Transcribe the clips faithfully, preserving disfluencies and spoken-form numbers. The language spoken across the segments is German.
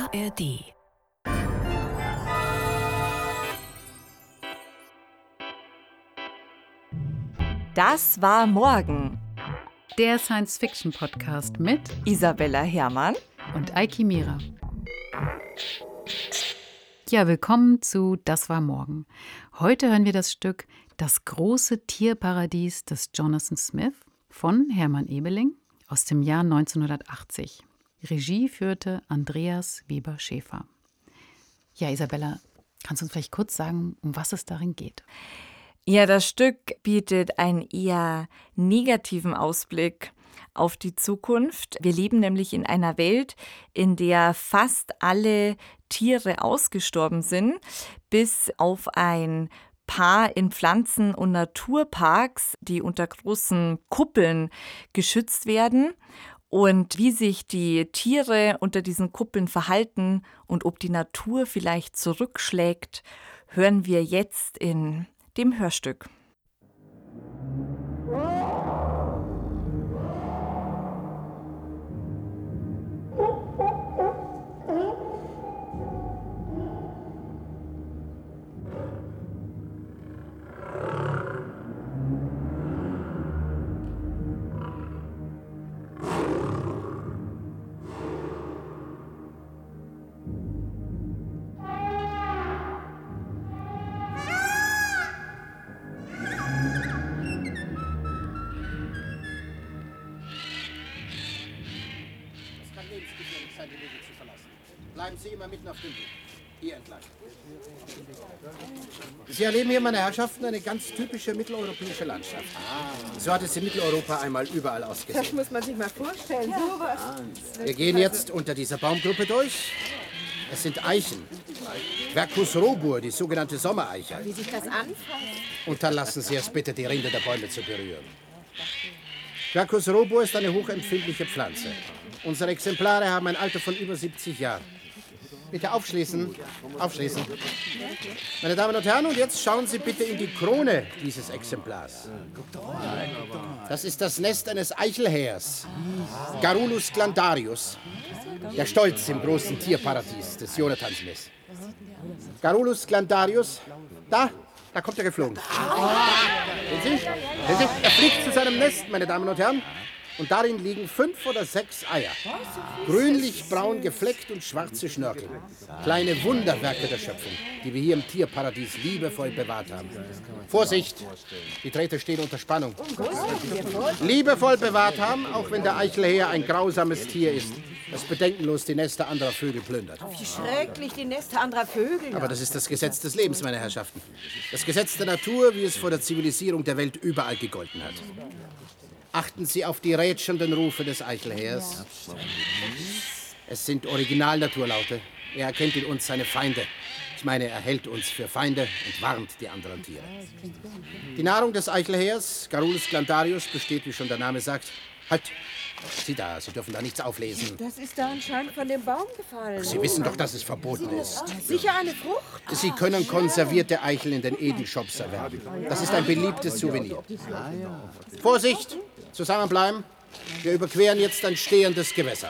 A R D. Das war morgen. Der Science-Fiction-Podcast mit Isabella Herrmann und Eiki Mira. Ja, willkommen zu Das war morgen. Heute hören wir das Stück Das große Tierparadies des Jonathan Smith von Hermann Ebeling aus dem Jahr neunzehnhundertachtzig. Regie führte Andreas Weber-Schäfer. Ja, Isabella, kannst du uns vielleicht kurz sagen, um was es darin geht? Ja, das Stück bietet einen eher negativen Ausblick auf die Zukunft. Wir leben nämlich in einer Welt, in der fast alle Tiere ausgestorben sind, bis auf ein paar in Pflanzen- und Naturparks, die unter großen Kuppeln geschützt werden. Und wie sich die Tiere unter diesen Kuppeln verhalten und ob die Natur vielleicht zurückschlägt, hören wir jetzt in dem Hörstück. Bleiben Sie immer mitten auf dem Weg. Hier entlang. Sie erleben hier, meine Herrschaften, eine ganz typische mitteleuropäische Landschaft. Ah. So hat es in Mitteleuropa einmal überall ausgesehen. Das muss man sich mal vorstellen. Ja. Sowas. Wir gehen jetzt unter dieser Baumgruppe durch. Es sind Eichen. Quercus robur, die sogenannte Sommereiche. Wie sich das anfasst. Unterlassen Sie es bitte, die Rinde der Bäume zu berühren. Quercus robur ist eine hochempfindliche Pflanze. Unsere Exemplare haben ein Alter von über siebzig Jahren. Bitte aufschließen, aufschließen. Meine Damen und Herren, und jetzt schauen Sie bitte in die Krone dieses Exemplars. Das ist das Nest eines Eichelhähers, Garrulus glandarius, der Stolz im großen Tierparadies des Jonathan Smith. Garrulus glandarius, da, da kommt er geflogen. Sehen Sie? Sehen Sie? Er fliegt zu seinem Nest, meine Damen und Herren. Und darin liegen fünf oder sechs Eier. Grünlich-braun gefleckt und schwarze Schnörkel. Kleine Wunderwerke der Schöpfung, die wir hier im Tierparadies liebevoll bewahrt haben. Vorsicht! Die Drähte stehen unter Spannung. Liebevoll bewahrt haben, auch wenn der Eichelhäher ein grausames Tier ist, das bedenkenlos die Nester anderer Vögel plündert. Wie schrecklich, die Nester anderer Vögel. Aber das ist das Gesetz des Lebens, meine Herrschaften. Das Gesetz der Natur, wie es vor der Zivilisierung der Welt überall gegolten hat. Achten Sie auf die rätselnden Rufe des Eichelhähers. Es sind Originalnaturlaute. Er erkennt in uns seine Feinde. Ich meine, er hält uns für Feinde und warnt die anderen Tiere. Die Nahrung des Eichelhäers, Garrulus glandarius, besteht, wie schon der Name sagt, halt! Sie da, Sie dürfen da nichts auflesen. Das ist da anscheinend von dem Baum gefallen. Sie wissen doch, dass es verboten ist. Sicher eine Frucht? Sie können konservierte Eicheln in den Edelshops erwerben. Das ist ein beliebtes Souvenir. Vorsicht! Zusammenbleiben. Wir überqueren jetzt ein stehendes Gewässer.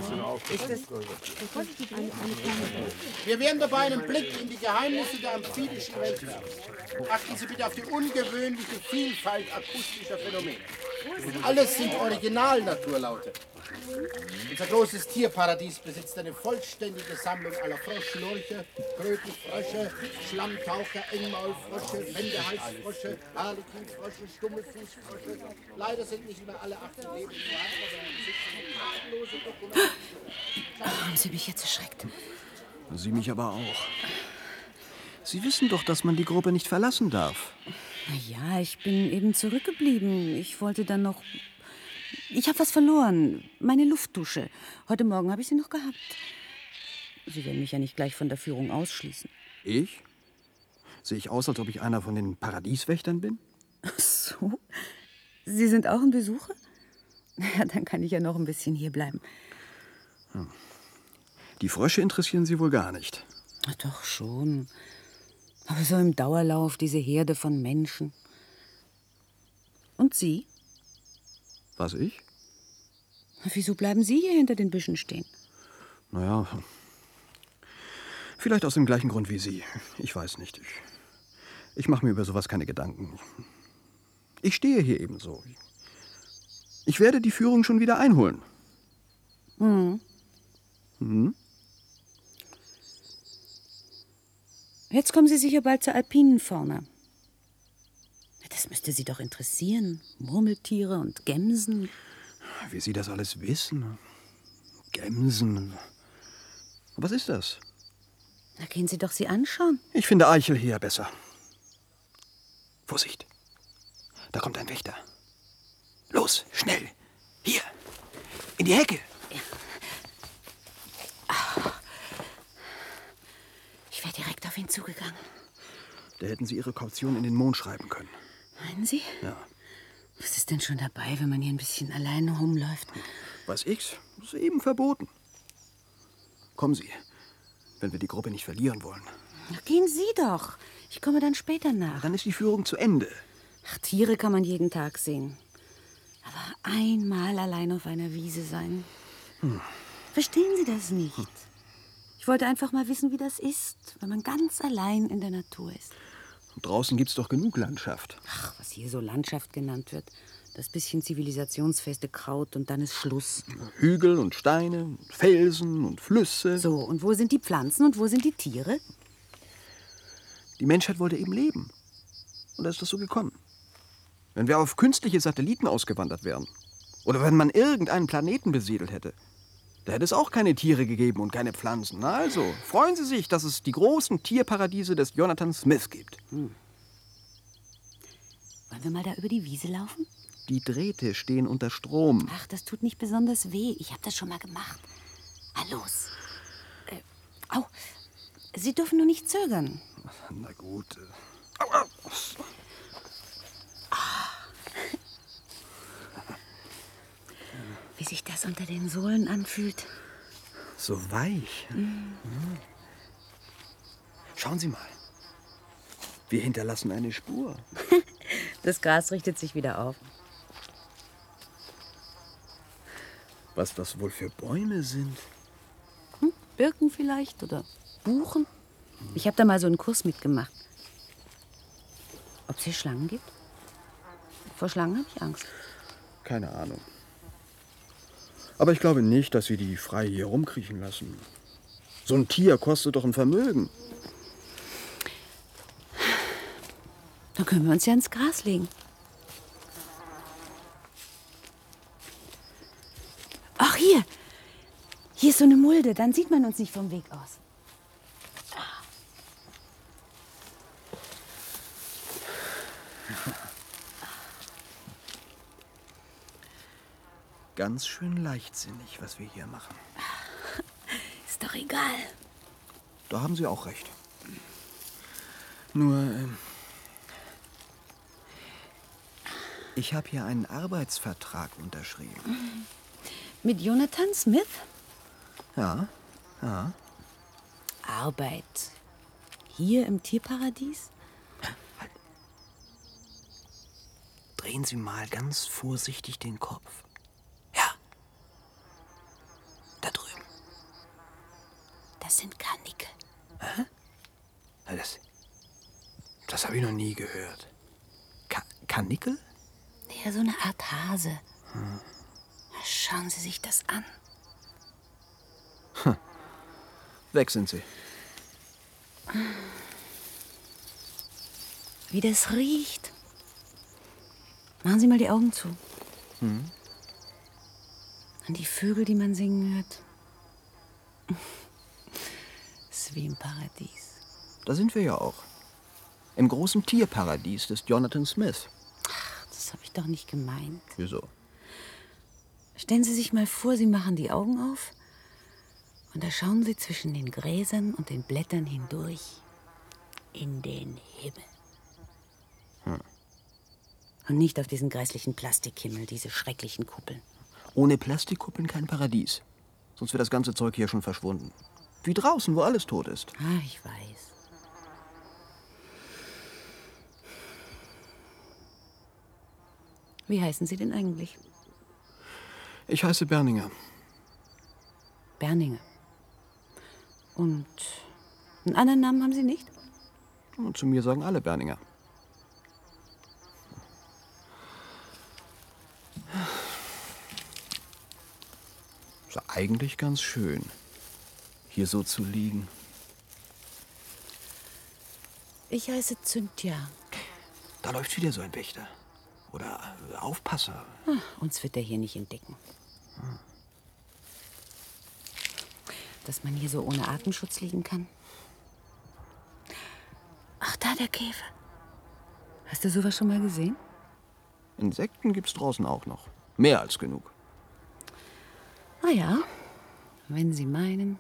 Wir werden dabei einen Blick in die Geheimnisse der amphibischen Welt werfen. Achten Sie bitte auf die ungewöhnliche Vielfalt akustischer Phänomene. Alles sind Originalnaturlaute. Unser großes Tierparadies besitzt eine vollständige Sammlung aller Froschlurche, Krötenfrösche, Schlammtaucher, Engmaulfrösche, Wendehalsfrösche, Harlequinsfrösche, Stummelfußfrösche. Leider sind nicht mehr alle acht im Leben vorhanden. Haben Sie mich jetzt erschreckt? Sie mich aber auch. Sie wissen doch, dass man die Gruppe nicht verlassen darf. Na ja, ich bin eben zurückgeblieben. Ich wollte dann noch... Ich habe was verloren. Meine Luftdusche. Heute Morgen habe ich sie noch gehabt. Sie werden mich ja nicht gleich von der Führung ausschließen. Ich? Sehe ich aus, als ob ich einer von den Paradieswächtern bin? Ach so? Sie sind auch ein Besucher? Ja, dann kann ich ja noch ein bisschen hier bleiben. Hm. Die Frösche interessieren Sie wohl gar nicht. Ach, doch schon. Aber so im Dauerlauf, diese Herde von Menschen. Und Sie? Was, ich? Wieso bleiben Sie hier hinter den Büschen stehen? Naja, Vielleicht aus dem gleichen Grund wie Sie. Ich weiß nicht. Ich, ich mache mir über sowas keine Gedanken. Ich stehe hier ebenso. Ich werde die Führung schon wieder einholen. Hm. Hm? Jetzt kommen Sie sicher bald zur alpinen Fauna. Das müsste Sie doch interessieren. Murmeltiere und Gämsen. Wie Sie das alles wissen. Gämsen. Was ist das? Da gehen Sie doch sie anschauen. Ich finde Eichel hier besser. Vorsicht. Da kommt ein Wächter. Los, schnell. Hier. In die Hecke. Ja. Ich wäre direkt auf ihn zugegangen. Da hätten Sie Ihre Kaution in den Mond schreiben können. Meinen Sie? Ja. Was ist denn schon dabei, wenn man hier ein bisschen alleine rumläuft? Weiß ich's. Das ist eben verboten. Kommen Sie, wenn wir die Gruppe nicht verlieren wollen. Na, gehen Sie doch. Ich komme dann später nach. Dann ist die Führung zu Ende. Ach, Tiere kann man jeden Tag sehen. Aber einmal allein auf einer Wiese sein. Hm. Verstehen Sie das nicht? Ich wollte einfach mal wissen, wie das ist, wenn man ganz allein in der Natur ist. Und draußen gibt's doch genug Landschaft. Ach, was hier so Landschaft genannt wird. Das bisschen zivilisationsfeste Kraut und dann ist Schluss. Hügel und Steine, und Felsen und Flüsse. So, und wo sind die Pflanzen und wo sind die Tiere? Die Menschheit wollte eben leben. Und da ist das so gekommen. Wenn wir auf künstliche Satelliten ausgewandert wären, oder wenn man irgendeinen Planeten besiedelt hätte, da hätte es auch keine Tiere gegeben und keine Pflanzen. Na also, freuen Sie sich, dass es die großen Tierparadiese des Jonathan Smith gibt. Hm. Wollen wir mal da über die Wiese laufen? Die Drähte stehen unter Strom. Ach, das tut nicht besonders weh. Ich habe das schon mal gemacht. Ah, los. Äh, au, Sie dürfen nur nicht zögern. Na gut. Aua. Wie sich das unter den Sohlen anfühlt. So weich. Mhm. Schauen Sie mal. Wir hinterlassen eine Spur. Das Gras richtet sich wieder auf. Was das wohl für Bäume sind? Hm? Birken vielleicht oder Buchen? Ich habe da mal so einen Kurs mitgemacht. Ob es hier Schlangen gibt? Vor Schlangen habe ich Angst. Keine Ahnung. Aber ich glaube nicht, dass Sie die frei hier rumkriechen lassen. So ein Tier kostet doch ein Vermögen. Dann können wir uns ja ins Gras legen. Ach, hier. Hier ist so eine Mulde. Dann sieht man uns nicht vom Weg aus. Ganz schön leichtsinnig, was wir hier machen. Ist doch egal. Da haben Sie auch recht. Nur, äh, ich habe hier einen Arbeitsvertrag unterschrieben. Mit Jonathan Smith? Ja, ja. Arbeit. Hier im Tierparadies? Halt. Drehen Sie mal ganz vorsichtig den Kopf. Ja. Da drüben. Das sind Karnickel. Hä? Das, das habe ich noch nie gehört. Ka Karnickel? Ja, so eine Art Hase. Hm. Schauen Sie sich das an. Hm. Weg sind sie. Wie das riecht. Machen Sie mal die Augen zu. Hm. An die Vögel, die man singen hört. Es ist wie im Paradies. Da sind wir ja auch. Im großen Tierparadies des Jonathan Smith. Ach, das habe ich doch nicht gemeint. Wieso? Stellen Sie sich mal vor, Sie machen die Augen auf und da schauen Sie zwischen den Gräsern und den Blättern hindurch in den Himmel. Hm. Und nicht auf diesen grässlichen Plastikhimmel, diese schrecklichen Kuppeln. Ohne Plastikkuppeln kein Paradies. Sonst wäre das ganze Zeug hier schon verschwunden. Wie draußen, wo alles tot ist. Ah, ich weiß. Wie heißen Sie denn eigentlich? Ich heiße Berninger. Berninger. Und Einen anderen Namen haben Sie nicht? Und zu mir sagen alle Berninger. Ist eigentlich ganz schön, hier so zu liegen. Ich heiße Cynthia. Da läuft wieder so ein Wächter. Oder äh, Aufpasser. Ach, uns wird er hier nicht entdecken. Dass man hier so ohne Atemschutz liegen kann. Ach, da der Käfer. Hast du sowas schon mal gesehen? Insekten gibt's draußen auch noch. Mehr als genug. Na ja, wenn Sie meinen.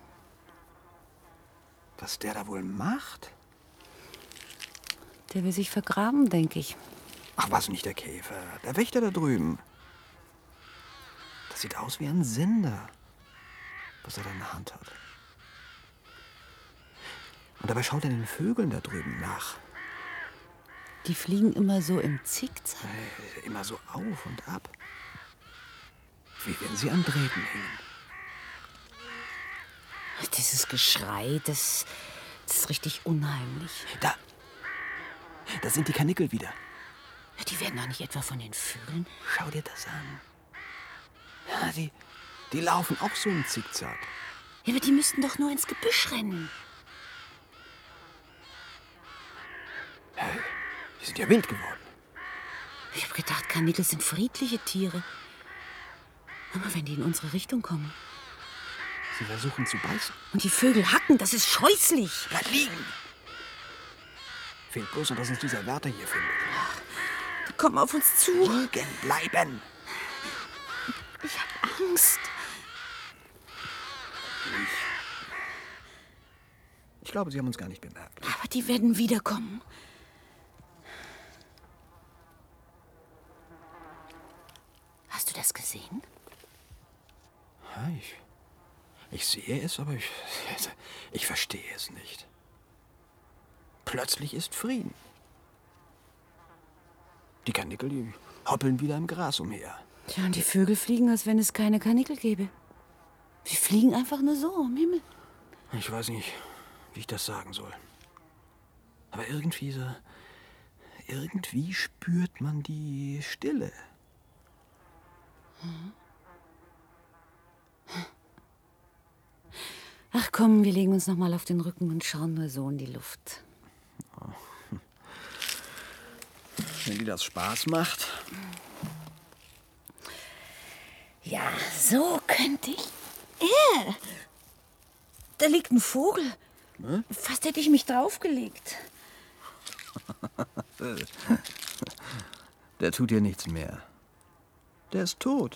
Was der da wohl macht? Der will sich vergraben, denke ich. Ach, was nicht der Käfer. Der Wächter da drüben. Das sieht aus wie ein Sender, was er da in der Hand hat. Und dabei schaut er den Vögeln da drüben nach. Die fliegen immer so im Zickzack. Äh, Immer so auf und ab. Wie wenn sie an Drähten hängen. Dieses Geschrei, das, das ist richtig unheimlich. Da. Da sind die Karnickel wieder. Die werden doch nicht etwa von den Vögeln? Schau dir das an. Ja, die, die laufen auch so im Zickzack. Ja, aber die müssten doch nur ins Gebüsch rennen. Hey, die sind ja wild geworden. Ich habe gedacht, Karnickel sind friedliche Tiere. Aber wenn die in unsere Richtung kommen. Sie versuchen zu beißen. Und die Vögel hacken, das ist scheußlich. Bleib liegen! Fehlt bloß noch, dass uns dieser Wärter hier findet. Die kommen auf uns zu. Liegen bleiben! Ich habe Angst. Ich glaube, sie haben uns gar nicht bemerkt. Aber die werden wiederkommen. Hast du das gesehen? Ja, ich, ich sehe es, aber ich, ich verstehe es nicht. Plötzlich ist Frieden. Die Karnickel, die hoppeln wieder im Gras umher. Tja, und die Vögel fliegen, als wenn es keine Karnickel gäbe. Sie fliegen einfach nur so im Himmel. Ich weiß nicht, wie ich das sagen soll. Aber irgendwie so, irgendwie spürt man die Stille. Ach komm, wir legen uns noch mal auf den Rücken und schauen nur so in die Luft. Wenn dir das Spaß macht. Ja, so könnte ich. Äh, da liegt ein Vogel. Ne? Fast hätte ich mich draufgelegt. Der tut dir nichts mehr. Der ist tot.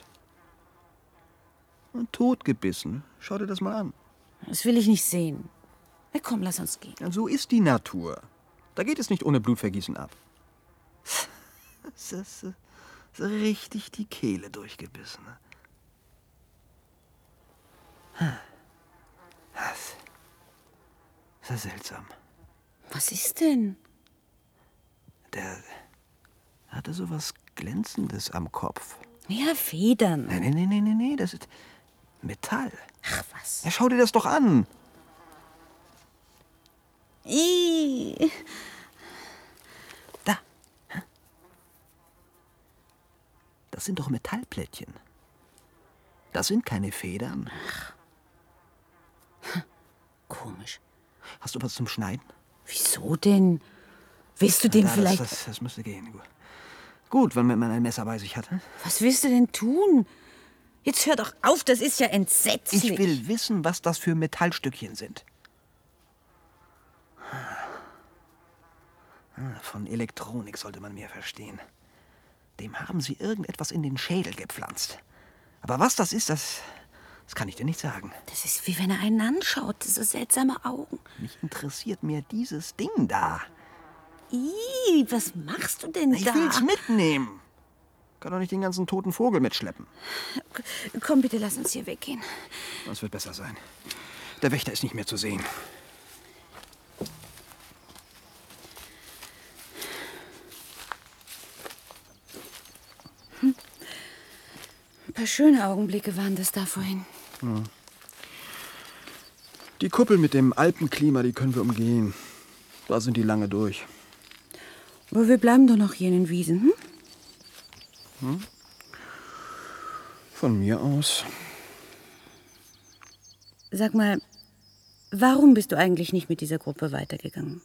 Und totgebissen. Schau dir das mal an. Das will ich nicht sehen. Na komm, lass uns gehen. Ja, so ist die Natur. Da geht es nicht ohne Blutvergießen ab. Das ist so, so richtig die Kehle durchgebissen. Das ist ja seltsam. Was ist denn? Der hatte so was Glänzendes am Kopf. Ja, Federn. Nee, nee, nee, nee, nee, nee, das ist Metall. Ach, was? Ja, schau dir das doch an. Ih. Da. Das sind doch Metallplättchen. Das sind keine Federn. Komisch. Hast du was zum Schneiden? Wieso denn? Willst du den Da, das, vielleicht... Das, das müsste gehen. Gut, Gut, wenn man ein Messer bei sich hat. Hm? Was willst du denn tun? Jetzt hör doch auf, das ist ja entsetzlich. Ich will wissen, was das für Metallstückchen sind. Von Elektronik sollte man mehr verstehen. Dem haben sie irgendetwas in den Schädel gepflanzt. Aber was das ist, das, das kann ich dir nicht sagen. Das ist wie wenn er einen anschaut. Diese seltsame Augen. Mich interessiert mehr dieses Ding da. Ih, was machst du denn Ich da? will's mitnehmen. Kann doch nicht den ganzen toten Vogel mitschleppen. Komm, bitte, lass uns hier weggehen. Das wird besser sein. Der Wächter ist nicht mehr zu sehen. Hm. Ein paar schöne Augenblicke waren das da vorhin. Ja. Die Kuppel mit dem Alpenklima, die können wir umgehen. Da sind die lange durch. Aber wir bleiben doch noch hier in den Wiesen, hm? Hm? Von mir aus. Sag mal, warum bist du eigentlich nicht mit dieser Gruppe weitergegangen?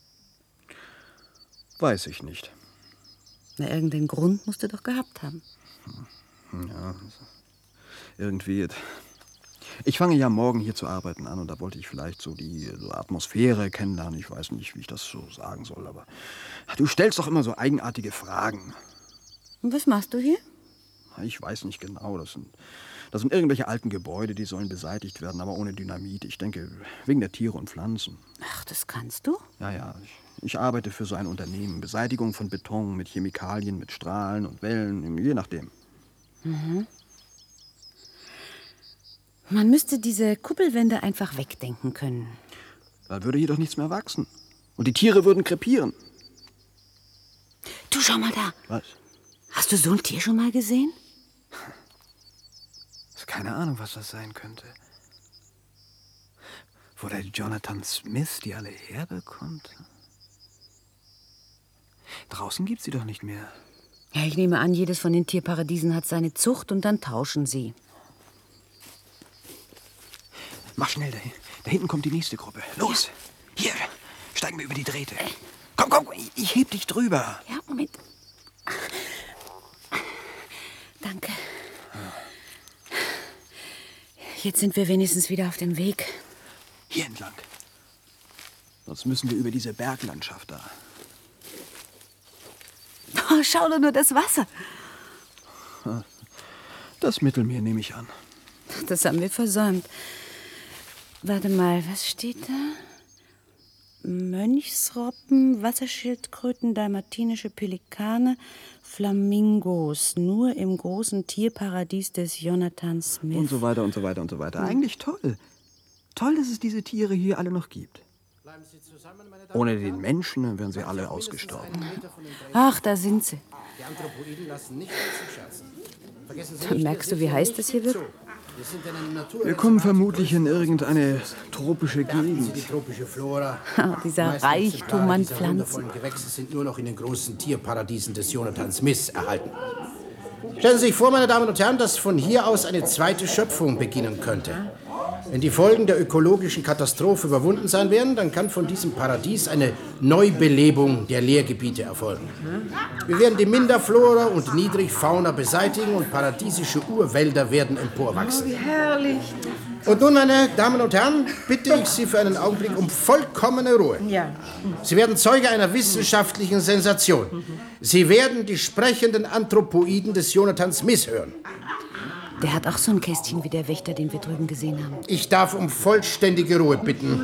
Weiß ich nicht. Na, irgendeinen Grund musst du doch gehabt haben. Ja, irgendwie. Ich fange ja morgen hier zu arbeiten an und da wollte ich vielleicht so die so Atmosphäre kennenlernen. Ich weiß nicht, wie ich das so sagen soll, aber du stellst doch immer so eigenartige Fragen. Und was machst du hier? Ich weiß nicht genau. Das sind, das sind irgendwelche alten Gebäude, die sollen beseitigt werden, aber ohne Dynamit. Ich denke, wegen der Tiere und Pflanzen. Ach, das kannst du? Ja, ja. Ich, ich arbeite für so ein Unternehmen. Beseitigung von Beton mit Chemikalien, mit Strahlen und Wellen, je nachdem. Mhm. Man müsste diese Kuppelwände einfach wegdenken können. Da würde hier doch nichts mehr wachsen. Und die Tiere würden krepieren. Du, schau mal da. Was? Hast du so ein Tier schon mal gesehen? Keine Ahnung, was das sein könnte. Wo der Jonathan Smith die alle herbekommt? Draußen gibt's sie doch nicht mehr. Ja, ich nehme an, jedes von den Tierparadiesen hat seine Zucht und dann tauschen sie. Mach schnell dahin. Da hinten kommt die nächste Gruppe. Los! Hier, steigen wir über die Drähte. Komm, komm, ich, ich heb dich drüber. Ja, Moment. Danke. Jetzt sind wir wenigstens wieder auf dem Weg. Hier entlang. Sonst müssen wir über diese Berglandschaft da. Oh, schau doch nur das Wasser. Das Mittelmeer nehme ich an. Das haben wir versäumt. Warte mal, was steht da? Mönchsrobben, Wasserschildkröten, dalmatinische Pelikane, Flamingos. Nur im großen Tierparadies des Jonathan Smith. Und so weiter und so weiter und so weiter. Eigentlich toll. Toll, dass es diese Tiere hier alle noch gibt. Ohne den Menschen wären sie alle ausgestorben. Ach, da sind sie. Die Anthropoiden lassen nicht mit sich scherzen. Vergessen Sie Da nicht, merkst du, wie heiß das hier wird? wir sind in einem Natur- Wir kommen vermutlich in irgendeine tropische Beachten Sie Gegend. die tropische Flora. Ah, dieser Die meisten Reichtum Exemplare an dieser Pflanzen. wundervollen Gewächse sind nur noch in den großen Tierparadiesen des Jonathan Smith erhalten. Stellen Sie sich vor, meine Damen und Herren, dass von hier aus eine zweite Schöpfung beginnen könnte. Wenn die Folgen der ökologischen Katastrophe überwunden sein werden, dann kann von diesem Paradies eine Neubelebung der Leergebiete erfolgen. Wir werden die Minderflora und Niedrigfauna beseitigen und paradiesische Urwälder werden emporwachsen. Wie herrlich. Und nun, meine Damen und Herren, bitte ich Sie für einen Augenblick um vollkommene Ruhe. Ja. Sie werden Zeuge einer wissenschaftlichen Sensation. Sie werden die sprechenden Anthropoiden des Jonathan Smith hören. Der hat auch so ein Kästchen wie der Wächter, den wir drüben gesehen haben. Ich darf um vollständige Ruhe bitten.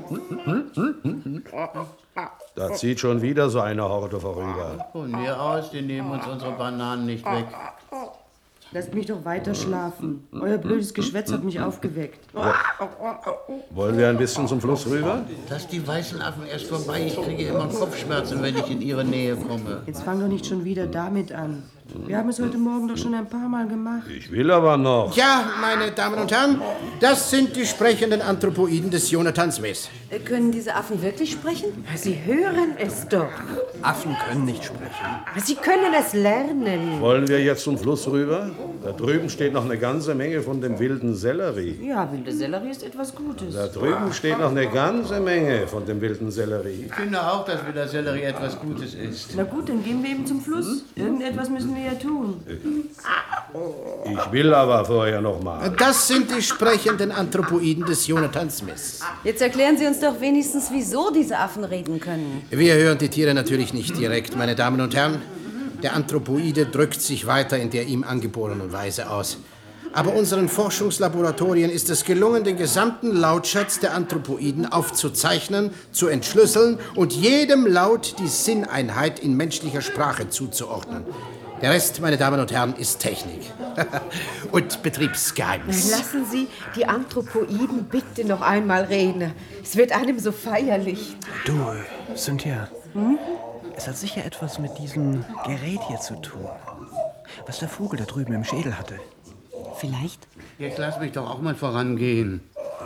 Da zieht schon wieder so eine Horde vorüber. Von mir aus, die nehmen uns unsere Bananen nicht weg. Lasst mich doch weiter schlafen. Euer blödes Geschwätz hat mich aufgeweckt. Wollen wir ein bisschen zum Fluss rüber? Lass die weißen Affen erst vorbei. Ich kriege immer Kopfschmerzen, wenn ich in ihre Nähe komme. Jetzt fang doch nicht schon wieder damit an. Wir haben es heute Morgen doch schon ein paar Mal gemacht. Ich will aber noch. Ja, meine Damen und Herren, das sind die sprechenden Anthropoiden des Jonathan Smith. Äh, Können diese Affen wirklich sprechen? Sie hören es doch. Affen können nicht sprechen. Sie können es lernen. Wollen wir jetzt zum Fluss rüber? Da drüben steht noch eine ganze Menge von dem wilden Sellerie. Ja, wilde Sellerie ist etwas Gutes. Da drüben steht noch eine ganze Menge von dem wilden Sellerie. Ich finde auch, dass wilder Sellerie etwas Gutes ist. Na gut, dann gehen wir eben zum Fluss. Irgendetwas müssen wir ja tun. Ich will aber vorher noch mal. Das sind die sprechenden Anthropoiden des Jonathan Smith. Jetzt erklären Sie uns doch wenigstens, wieso diese Affen reden können. Wir hören die Tiere natürlich nicht direkt, meine Damen und Herren. Der Anthropoide drückt sich weiter in der ihm angeborenen Weise aus. Aber unseren Forschungslaboratorien ist es gelungen, den gesamten Lautschatz der Anthropoiden aufzuzeichnen, zu entschlüsseln und jedem Laut die Sinneinheit in menschlicher Sprache zuzuordnen. Der Rest, meine Damen und Herren, ist Technik und Betriebsgeheimnis. Lassen Sie die Anthropoiden bitte noch einmal reden. Es wird einem so feierlich. Du, Cynthia, hm? Es hat sicher etwas mit diesem Gerät hier zu tun, was der Vogel da drüben im Schädel hatte. Vielleicht? Jetzt lass mich doch auch mal vorangehen.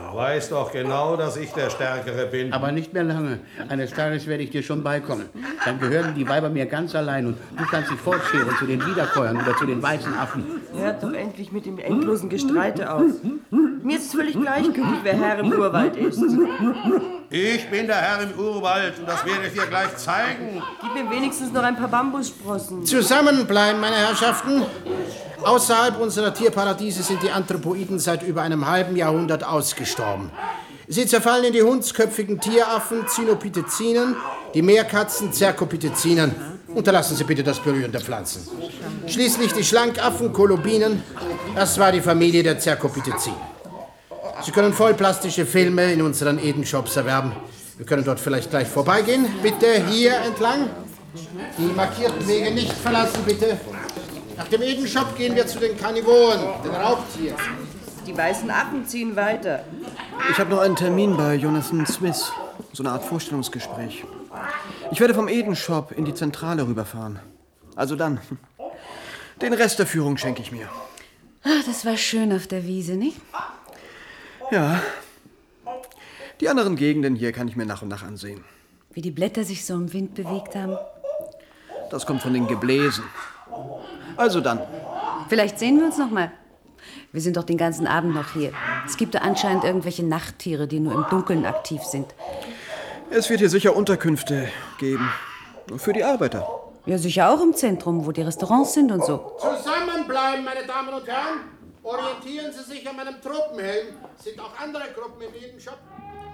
Du weißt doch genau, dass ich der Stärkere bin. Aber nicht mehr lange. Eines Tages werde ich dir schon beikommen. Dann gehören die Weiber mir ganz allein und du kannst dich fortscheren zu den Wiederkäuern oder zu den weißen Affen. Hört doch endlich mit dem endlosen Gestreite auf. Mir ist es völlig gleichgültig, wer Herr im Urwald ist. Ich bin der Herr im Urwald und das werde ich dir gleich zeigen. Gib mir wenigstens noch ein paar Bambussprossen. Zusammenbleiben, meine Herrschaften. Außerhalb unserer Tierparadiese sind die Anthropoiden seit über einem halben Jahrhundert ausgestorben. Sie zerfallen in die hundsköpfigen Tieraffen, Cynopithecinen, die Meerkatzen, Cercopithecinen. Unterlassen Sie bitte das Berühren der Pflanzen. Schließlich die Schlankaffen, Kolobinen. Das war die Familie der Cercopithecinen. Sie können vollplastische Filme in unseren Eden-Shops erwerben. Wir können dort vielleicht gleich vorbeigehen. Bitte hier entlang. Die markierten Wege nicht verlassen, bitte. Nach dem Eden-Shop gehen wir zu den Karnivoren, den Raubtieren. Die weißen Affen ziehen weiter. Ich habe noch einen Termin bei Jonathan Smith. So eine Art Vorstellungsgespräch. Ich werde vom Eden-Shop in die Zentrale rüberfahren. Also dann. Den Rest der Führung schenke ich mir. Ach, das war schön auf der Wiese, nicht? Ja. Die anderen Gegenden hier kann ich mir nach und nach ansehen. Wie die Blätter sich so im Wind bewegt haben. Das kommt von den Gebläsen. Also dann. Vielleicht sehen wir uns noch mal. Wir sind doch den ganzen Abend noch hier. Es gibt da anscheinend irgendwelche Nachttiere, die nur im Dunkeln aktiv sind. Es wird hier sicher Unterkünfte geben. Für die Arbeiter. Ja, sicher auch im Zentrum, wo die Restaurants sind und so. Zusammenbleiben, meine Damen und Herren. Orientieren Sie sich an meinem Tropenhelm. Es sind auch andere Gruppen in jedem Shop.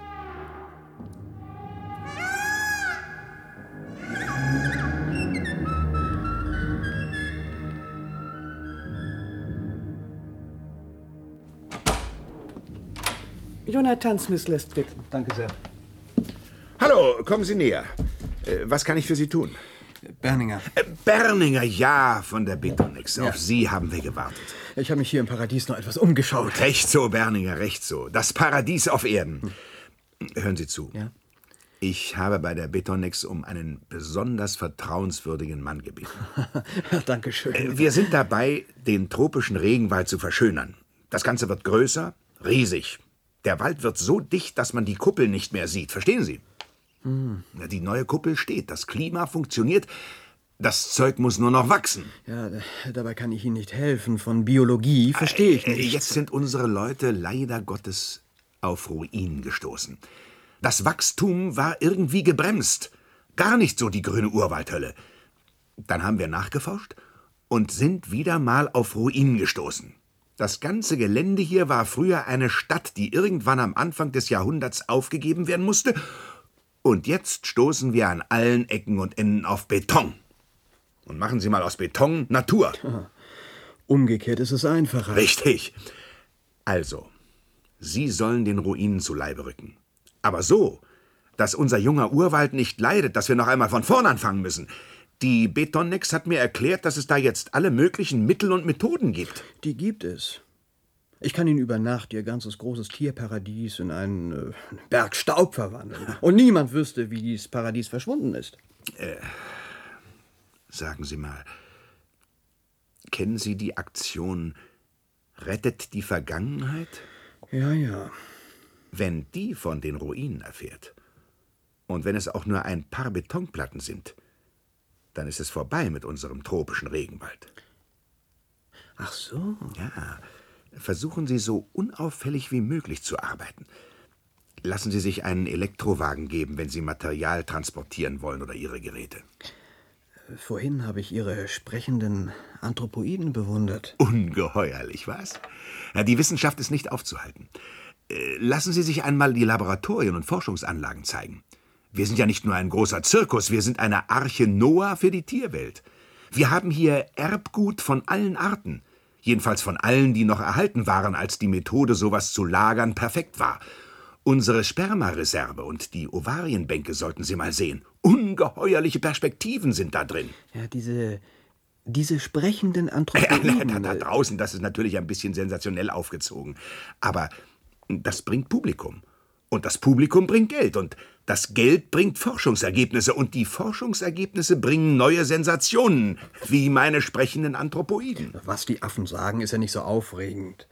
Jonathan Smith lässt bitten. Danke sehr. Hallo, kommen Sie näher. Äh, was kann ich für Sie tun? Berninger. Äh, Berninger, ja, von der Betonex. Ja. Auf Sie haben wir gewartet. Ich habe mich hier im Paradies noch etwas umgeschaut. Recht so, Berninger, recht so. Das Paradies auf Erden. Hm. Hören Sie zu. Ja? Ich habe bei der Betonex um einen besonders vertrauenswürdigen Mann gebeten. Dankeschön. Äh, wir sind dabei, den tropischen Regenwald zu verschönern. Das Ganze wird größer, riesig. Der Wald wird so dicht, dass man die Kuppel nicht mehr sieht. Verstehen Sie? Hm. Die neue Kuppel steht, das Klima funktioniert. Das Zeug muss nur noch wachsen. Ja, dabei kann ich Ihnen nicht helfen. Von Biologie verstehe ich nicht. Jetzt sind unsere Leute leider Gottes auf Ruinen gestoßen. Das Wachstum war irgendwie gebremst. Gar nicht so die grüne Urwaldhölle. Dann haben wir nachgeforscht und sind wieder mal auf Ruinen gestoßen. Das ganze Gelände hier war früher eine Stadt, die irgendwann am Anfang des Jahrhunderts aufgegeben werden musste. Und jetzt stoßen wir an allen Ecken und Enden auf Beton. Und machen Sie mal aus Beton Natur. Umgekehrt ist es einfacher. Richtig. Also, Sie sollen den Ruinen zu Leibe rücken. Aber so, dass unser junger Urwald nicht leidet, dass wir noch einmal von vorn anfangen müssen. Die Betonex hat mir erklärt, dass es da jetzt alle möglichen Mittel und Methoden gibt. Die gibt es. Ich kann Ihnen über Nacht Ihr ganzes großes Tierparadies in einen äh, Berg Staub verwandeln. Und niemand wüsste, wie dieses Paradies verschwunden ist. Äh, sagen Sie mal, kennen Sie die Aktion Rettet die Vergangenheit? Ja, ja. Wenn die von den Ruinen erfährt, und wenn es auch nur ein paar Betonplatten sind, dann ist es vorbei mit unserem tropischen Regenwald. Ach so. Ja, versuchen Sie so unauffällig wie möglich zu arbeiten. Lassen Sie sich einen Elektrowagen geben, wenn Sie Material transportieren wollen oder Ihre Geräte. Vorhin habe ich Ihre sprechenden Anthropoiden bewundert. Ungeheuerlich, was? Ja, die Wissenschaft ist nicht aufzuhalten. Lassen Sie sich einmal die Laboratorien und Forschungsanlagen zeigen. Wir sind ja nicht nur ein großer Zirkus, wir sind eine Arche Noah für die Tierwelt. Wir haben hier Erbgut von allen Arten. Jedenfalls von allen, die noch erhalten waren, als die Methode, sowas zu lagern, perfekt war. Unsere Spermareserve und die Ovarienbänke sollten Sie mal sehen. Ungeheuerliche Perspektiven sind da drin. Ja, diese, diese sprechenden Anthropoiden. Da, da draußen, das ist natürlich ein bisschen sensationell aufgezogen. Aber das bringt Publikum. Und das Publikum bringt Geld. Und das Geld bringt Forschungsergebnisse. Und die Forschungsergebnisse bringen neue Sensationen, wie meine sprechenden Anthropoiden. Was die Affen sagen, ist ja nicht so aufregend.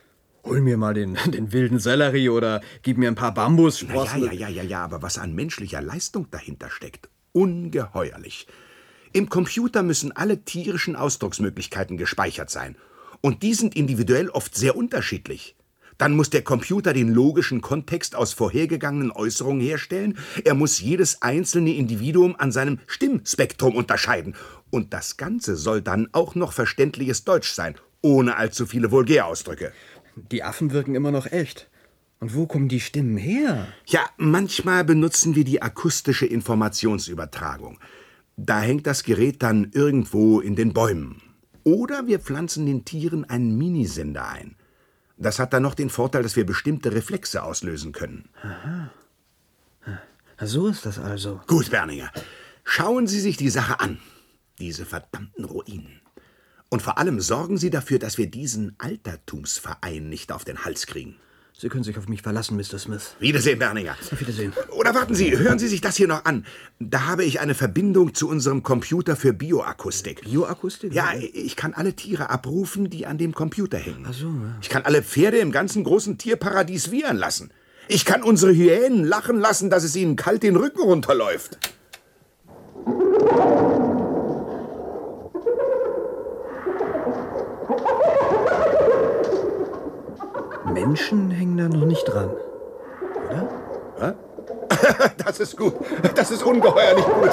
Hol mir mal den, den wilden Sellerie oder gib mir ein paar Bambussprossen. Ja, ja, ja, ja, ja, aber was an menschlicher Leistung dahinter steckt, ungeheuerlich. Im Computer müssen alle tierischen Ausdrucksmöglichkeiten gespeichert sein. Und die sind individuell oft sehr unterschiedlich. Dann muss der Computer den logischen Kontext aus vorhergegangenen Äußerungen herstellen. Er muss jedes einzelne Individuum an seinem Stimmspektrum unterscheiden. Und das Ganze soll dann auch noch verständliches Deutsch sein, ohne allzu viele Vulgärausdrücke. Die Affen wirken immer noch echt. Und wo kommen die Stimmen her? Ja, manchmal benutzen wir die akustische Informationsübertragung. Da hängt das Gerät dann irgendwo in den Bäumen. Oder wir pflanzen den Tieren einen Minisender ein. Das hat dann noch den Vorteil, dass wir bestimmte Reflexe auslösen können. Aha. So ist das also. Gut, Berninger. Schauen Sie sich die Sache an. Diese verdammten Ruinen. Und vor allem sorgen Sie dafür, dass wir diesen Altertumsverein nicht auf den Hals kriegen. Sie können sich auf mich verlassen, Mister Smith. Wiedersehen, Berninger. Auf Wiedersehen. Oder warten Sie, hören Sie sich das hier noch an. Da habe ich eine Verbindung zu unserem Computer für Bioakustik. Bioakustik? Ja, ich kann alle Tiere abrufen, die an dem Computer hängen. Ach so, ja. Ich kann alle Pferde im ganzen großen Tierparadies wiehern lassen. Ich kann unsere Hyänen lachen lassen, dass es ihnen kalt den Rücken runterläuft. Menschen hängen da noch nicht dran, oder? Hä? Das ist gut. Das ist ungeheuerlich gut.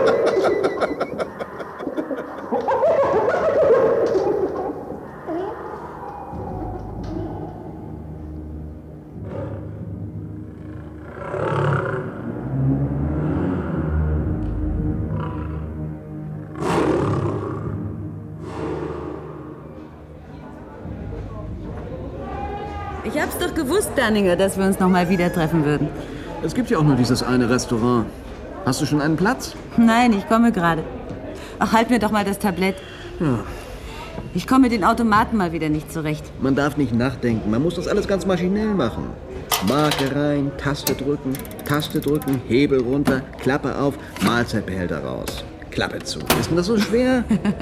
Ich hab's doch gewusst, Berninger, dass wir uns noch mal wieder treffen würden. Es gibt ja auch nur dieses eine Restaurant. Hast du schon einen Platz? Nein, ich komme gerade. Ach, halt mir doch mal das Tablett. Ja. Ich komme mit den Automaten mal wieder nicht zurecht. Man darf nicht nachdenken. Man muss das alles ganz maschinell machen. Marke rein, Taste drücken, Taste drücken, Hebel runter, Klappe auf, Mahlzeitbehälter raus. Klappe zu. Ist denn das so schwer?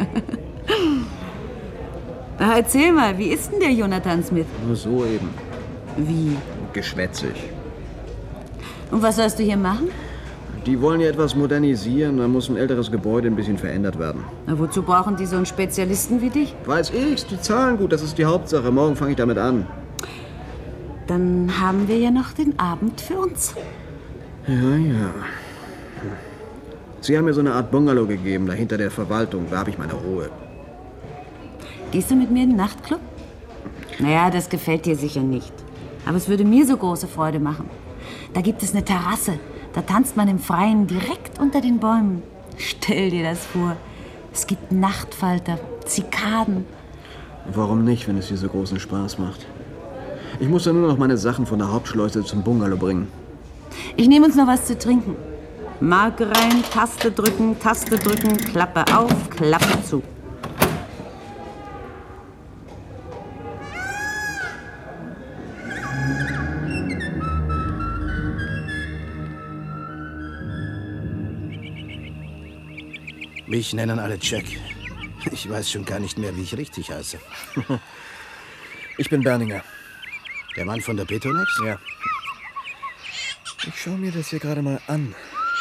Ach, erzähl mal, wie ist denn der Jonathan Smith? Nur so eben. Wie? Geschwätzig. Und was sollst du hier machen? Die wollen ja etwas modernisieren, da muss ein älteres Gebäude ein bisschen verändert werden. Na, wozu brauchen die so einen Spezialisten wie dich? Weiß ich, die zahlen gut, das ist die Hauptsache. Morgen fange ich damit an. Dann haben wir ja noch den Abend für uns. Ja, ja. Sie haben mir so eine Art Bungalow gegeben, da hinter der Verwaltung. Da habe ich meine Ruhe. Gehst du mit mir in den Nachtclub? Naja, das gefällt dir sicher nicht. Aber es würde mir so große Freude machen. Da gibt es eine Terrasse. Da tanzt man im Freien direkt unter den Bäumen. Stell dir das vor. Es gibt Nachtfalter, Zikaden. Warum nicht, wenn es dir so großen Spaß macht? Ich muss dann nur noch meine Sachen von der Hauptschleuse zum Bungalow bringen. Ich nehme uns noch was zu trinken. Marke rein, Taste drücken, Taste drücken, Klappe auf, Klappe zu. Mich nennen alle Jack. Ich weiß schon gar nicht mehr, wie ich richtig heiße. Ich bin Berninger. Der Mann von der Betonex? Ja. Ich schaue mir das hier gerade mal an.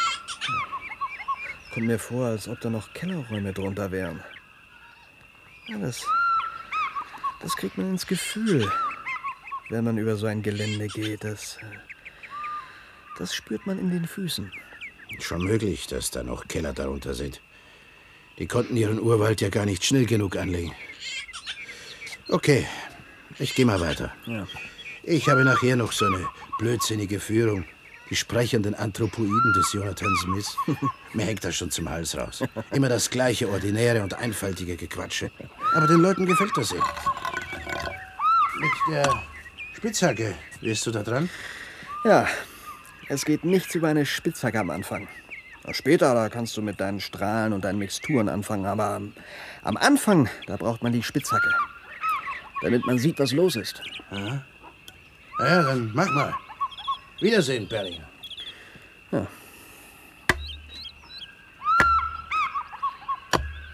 Kommt mir vor, als ob da noch Kellerräume drunter wären. Ja, das, das kriegt man ins Gefühl, wenn man über so ein Gelände geht. Das, das spürt man in den Füßen. Schon möglich, dass da noch Keller darunter sind. Die konnten ihren Urwald ja gar nicht schnell genug anlegen. Okay, ich gehe mal weiter. Ja. Ich habe nachher noch so eine blödsinnige Führung. Die sprechenden Anthropoiden des Jonathan Smith. Mir hängt das schon zum Hals raus. Immer das gleiche ordinäre und einfältige Gequatsche. Aber den Leuten gefällt das eben. Mit der Spitzhacke, wirst du da dran? Ja, es geht nichts über eine Spitzhacke am Anfang. Später, da kannst du mit deinen Strahlen und deinen Mixturen anfangen, aber am, am Anfang, da braucht man die Spitzhacke, damit man sieht, was los ist. Aha. Na ja, dann mach mal. Wiedersehen, Berlinger. Ja.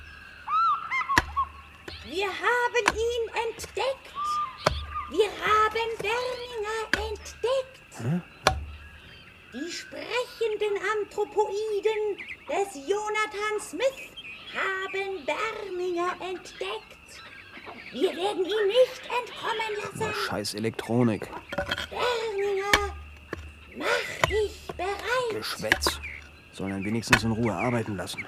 Wir haben ihn entdeckt. Wir haben Berninger entdeckt. Hm? Die sprechenden Anthropoiden des Jonathan Smith haben Berninger entdeckt. Wir werden ihn nicht entkommen lassen. Oh, scheiß Elektronik. Berninger, mach dich bereit. Geschwätz. Sollen ihn wenigstens in Ruhe arbeiten lassen.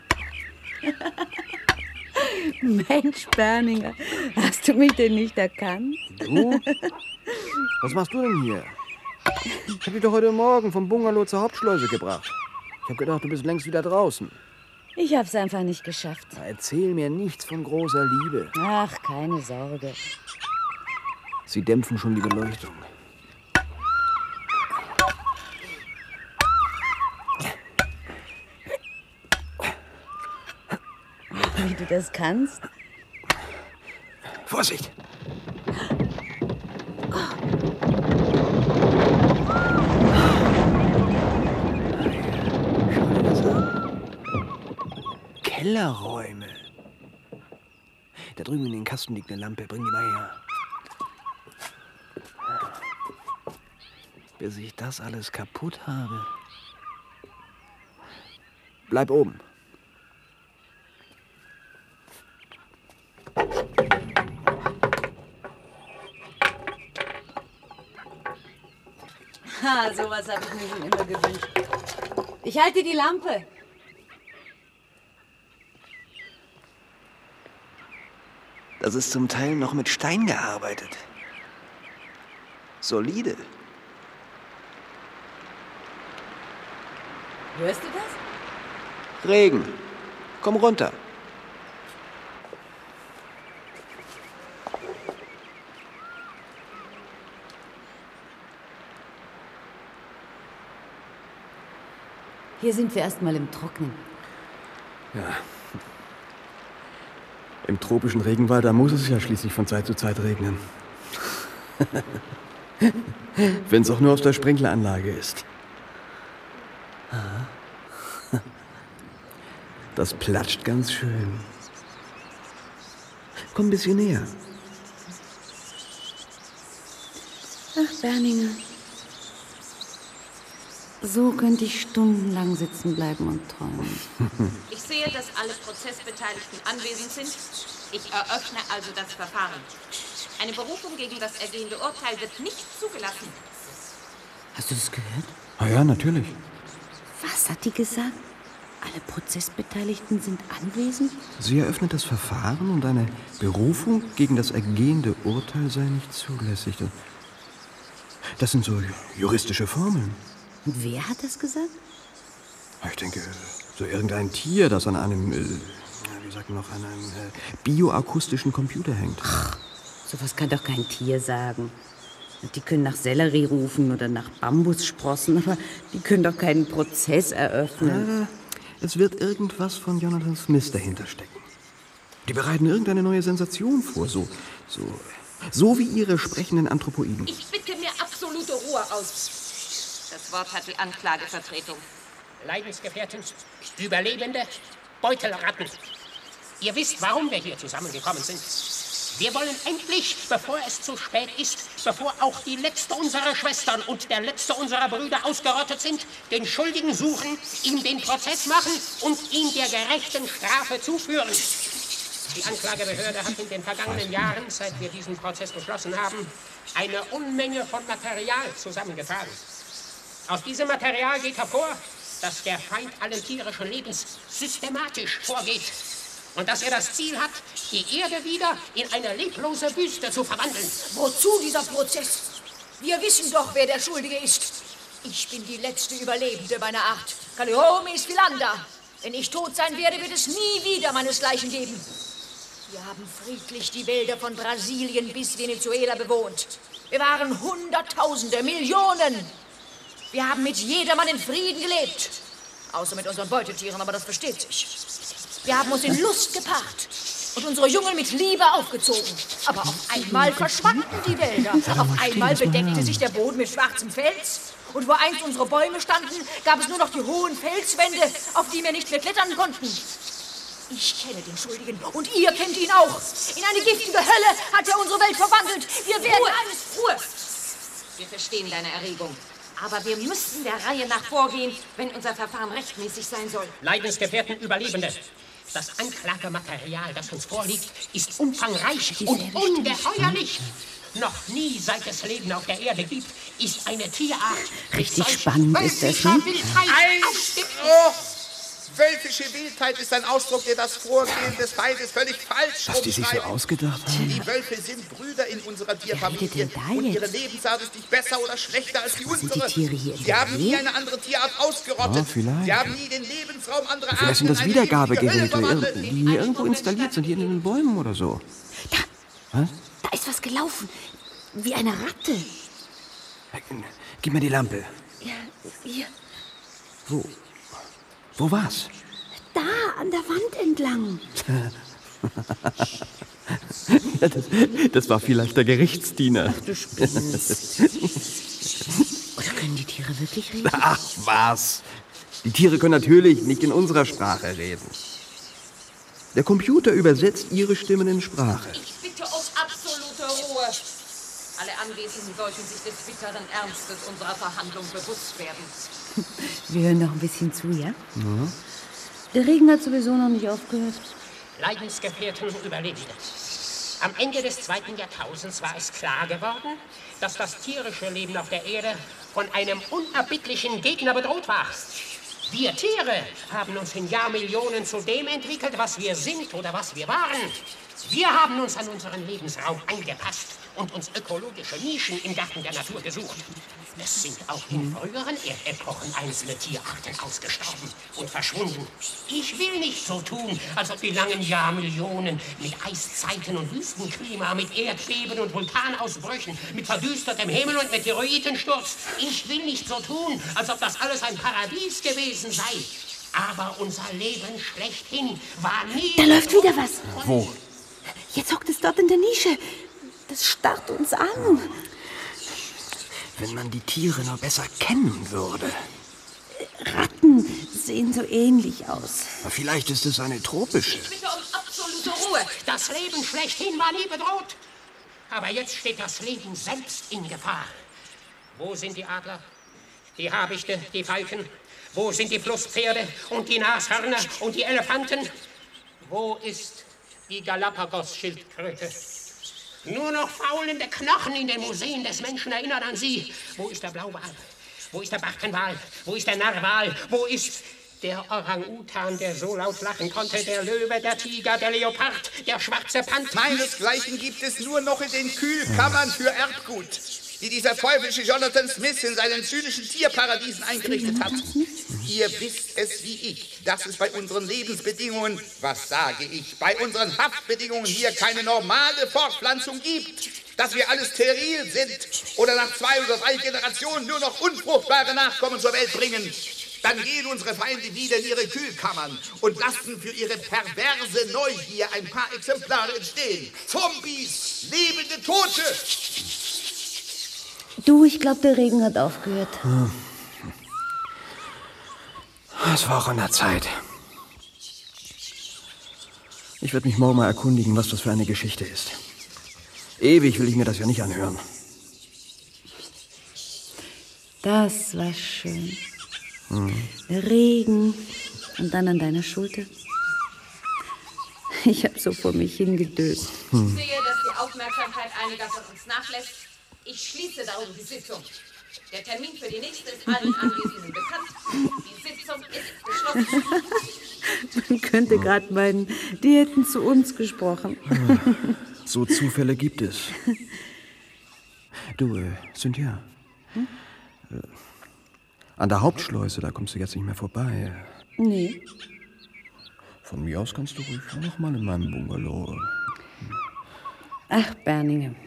Mensch, Berninger, hast du mich denn nicht erkannt? Du? Was machst du denn hier? Ich hab dich doch heute Morgen vom Bungalow zur Hauptschleuse gebracht. Ich hab gedacht, du bist längst wieder draußen. Ich hab's einfach nicht geschafft. Na, erzähl mir nichts von großer Liebe. Ach, keine Sorge. Sie dämpfen schon die Beleuchtung. Wie du das kannst? Vorsicht! Kellerräume. Da drüben in den Kasten liegt eine Lampe. Bring die mal her. Bis ich das alles kaputt habe. Bleib oben. Ha, sowas habe ich mir schon immer gewünscht. Ich halte die Lampe. Das ist zum Teil noch mit Stein gearbeitet. Solide. Hörst du das? Regen. Komm runter. Hier sind wir erstmal im Trocknen. Ja. Im tropischen Regenwald, da muss es ja schließlich von Zeit zu Zeit regnen. Wenn es auch nur aus der Sprinkleranlage ist. Das platscht ganz schön. Komm ein bisschen näher. Ach, Berninger. So könnte ich stundenlang sitzen bleiben und träumen. Ich sehe, dass alle Prozessbeteiligten anwesend sind. Ich eröffne also das Verfahren. Eine Berufung gegen das ergehende Urteil wird nicht zugelassen. Hast du das gehört? Ah ja, natürlich. Was hat die gesagt? Alle Prozessbeteiligten sind anwesend? Sie eröffnet das Verfahren und eine Berufung gegen das ergehende Urteil sei nicht zulässig. Das sind so juristische Formeln. Und wer hat das gesagt? Ich denke, so irgendein Tier, das an einem, äh, wie sagt man noch, an einem äh, bioakustischen Computer hängt. Ach, sowas kann doch kein Tier sagen. Die können nach Sellerie rufen oder nach Bambussprossen, aber die können doch keinen Prozess eröffnen. Ah, es wird irgendwas von Jonathan Smith dahinter stecken. Die bereiten irgendeine neue Sensation vor, so, so, so wie ihre sprechenden Anthropoiden. Ich bitte mir absolute Ruhe aus. Das Wort hat die Anklagevertretung. Leidensgefährten, Überlebende, Beutelratten. Ihr wisst, warum wir hier zusammengekommen sind. Wir wollen endlich, bevor es zu spät ist, bevor auch die letzte unserer Schwestern und der letzte unserer Brüder ausgerottet sind, den Schuldigen suchen, ihm den Prozess machen und ihn der gerechten Strafe zuführen. Die Anklagebehörde hat in den vergangenen Jahren, seit wir diesen Prozess beschlossen haben, eine Unmenge von Material zusammengetragen. Aus diesem Material geht hervor, dass der Feind allen tierischen Lebens systematisch vorgeht und dass er das Ziel hat, die Erde wieder in eine leblose Wüste zu verwandeln. Wozu dieser Prozess? Wir wissen doch, wer der Schuldige ist. Ich bin die letzte Überlebende meiner Art. Calliomes Philander. Wenn ich tot sein werde, wird es nie wieder meinesgleichen geben. Wir haben friedlich die Wälder von Brasilien bis Venezuela bewohnt. Wir waren Hunderttausende, Millionen. Wir haben mit jedermann in Frieden gelebt. Außer mit unseren Beutetieren, aber das versteht sich. Wir haben uns in Lust gepaart und unsere Jungen mit Liebe aufgezogen. Aber auf einmal verschwanden die Wälder. Auf einmal bedeckte sich der Boden mit schwarzem Fels. Und wo einst unsere Bäume standen, gab es nur noch die hohen Felswände, auf die wir nicht mehr klettern konnten. Ich kenne den Schuldigen und ihr kennt ihn auch. In eine giftige Hölle hat er unsere Welt verwandelt. Wir werden Ruhe, alles... Ruhe! Wir verstehen deine Erregung. Aber wir müssen der Reihe nach vorgehen, wenn unser Verfahren rechtmäßig sein soll. Leidensgefährten Überlebende. Das Anklagematerial, das uns vorliegt, ist umfangreich und ungeheuerlich. Noch nie, seit es Leben auf der Erde gibt, ist eine Tierart Richtig spannend ist das, ne? Oh, wölfische Wildheit ist ein Ausdruck, der das Vorgehen des Feindes völlig falsch Was die sich so ausgedacht haben. Die Wölfe sind Brüder in unserer Tierfamilie und ihre Lebensart ist nicht besser oder schlechter als die unsere. Sie haben nie eine andere Tierart ausgerottet. Ja, vielleicht. Sie haben nie den Lebensraum anderer Arten Vielleicht sind das in eine Wiedergabegeräte, ewige Hölle verwandelt. die hier irgendwo installiert sind, hier in den Bäumen oder so. Da, Was? da ist was gelaufen. Wie eine Ratte. Gib mir die Lampe. Ja, hier. Wo? Wo war's? Da, an der Wand entlang. Ja, das, das war vielleicht der Gerichtsdiener. Ach, du spinnst. Oder können die Tiere wirklich reden? Ach, was? Die Tiere können natürlich nicht in unserer Sprache reden. Der Computer übersetzt ihre Stimmen in Sprache. Ich bitte um absolute Ruhe. Alle Anwesenden sollten sich des bitteren Ernstes unserer Verhandlung bewusst werden. Wir hören noch ein bisschen zu, ja? Ja. Der Regen hat sowieso noch nicht aufgehört. Leidensgefährten Überlebende. Am Ende des zweiten Jahrtausends war es klar geworden, dass das tierische Leben auf der Erde von einem unerbittlichen Gegner bedroht war. Wir Tiere haben uns in Jahrmillionen zu dem entwickelt, was wir sind oder was wir waren. Wir haben uns an unseren Lebensraum angepasst und uns ökologische Nischen im Garten der Natur gesucht. Es sind auch in früheren Erdepochen einzelne Tierarten ausgestorben und verschwunden. Ich will nicht so tun, als ob die langen Jahrmillionen mit Eiszeiten und Wüstenklima, mit Erdbeben und Vulkanausbrüchen, mit verdüstertem Himmel und Meteoritensturz. Ich will nicht so tun, als ob das alles ein Paradies gewesen sei. Aber unser Leben schlechthin war nie... Da läuft wieder was. Wo? Jetzt hockt es dort in der Nische. Das starrt uns an. Wenn man die Tiere nur besser kennen würde. Ratten sehen so ähnlich aus. Vielleicht ist es eine tropische. Ich bitte um absolute Ruhe. Das Leben schlechthin war nie bedroht. Aber jetzt steht das Leben selbst in Gefahr. Wo sind die Adler, die Habichte, die Falken? Wo sind die Flusspferde und die Nashörner und die Elefanten? Wo ist die Galapagos-Schildkröte? Nur noch faulende Knochen in den Museen des Menschen erinnern an sie. Wo ist der Blauwal? Wo ist der Bartenwal? Wo ist der Narwal? Wo ist der Orang-Utan, der so laut lachen konnte? Der Löwe, der Tiger, der Leopard, der schwarze Panther? Meinesgleichen gibt es nur noch in den Kühlkammern für Erbgut, die dieser teuflische Jonathan Smith in seinen zynischen Tierparadiesen eingerichtet hat. Ihr wisst es wie ich, dass es bei unseren Lebensbedingungen, was sage ich, bei unseren Haftbedingungen hier keine normale Fortpflanzung gibt. Dass wir alle steril sind oder nach zwei oder drei Generationen nur noch unfruchtbare Nachkommen zur Welt bringen. Dann gehen unsere Feinde wieder in ihre Kühlkammern und lassen für ihre perverse Neugier ein paar Exemplare entstehen. Zombies, lebende Tote. Du, ich glaube, der Regen hat aufgehört. Hm. Es war auch an der Zeit. Ich werde mich morgen mal erkundigen, was das für eine Geschichte ist. Ewig will ich mir das ja nicht anhören. Das war schön. Hm. Der Regen und dann an deiner Schulter. Ich habe so vor mich hingedöst. Hm. Ich sehe, dass die Aufmerksamkeit einiger von uns nachlässt. Ich schließe darum die Sitzung. Der Termin für die nächste ist allen Anwesenden bekannt. Die Sitzung ist geschlossen. Man könnte gerade meinen, die hätten zu uns gesprochen. So Zufälle gibt es. Du, äh, Cynthia. Hm? Äh, an der Hauptschleuse, da kommst du jetzt nicht mehr vorbei. Nee. Von mir aus kannst du ruhig noch mal in meinem Bungalow. Ach, Berninger.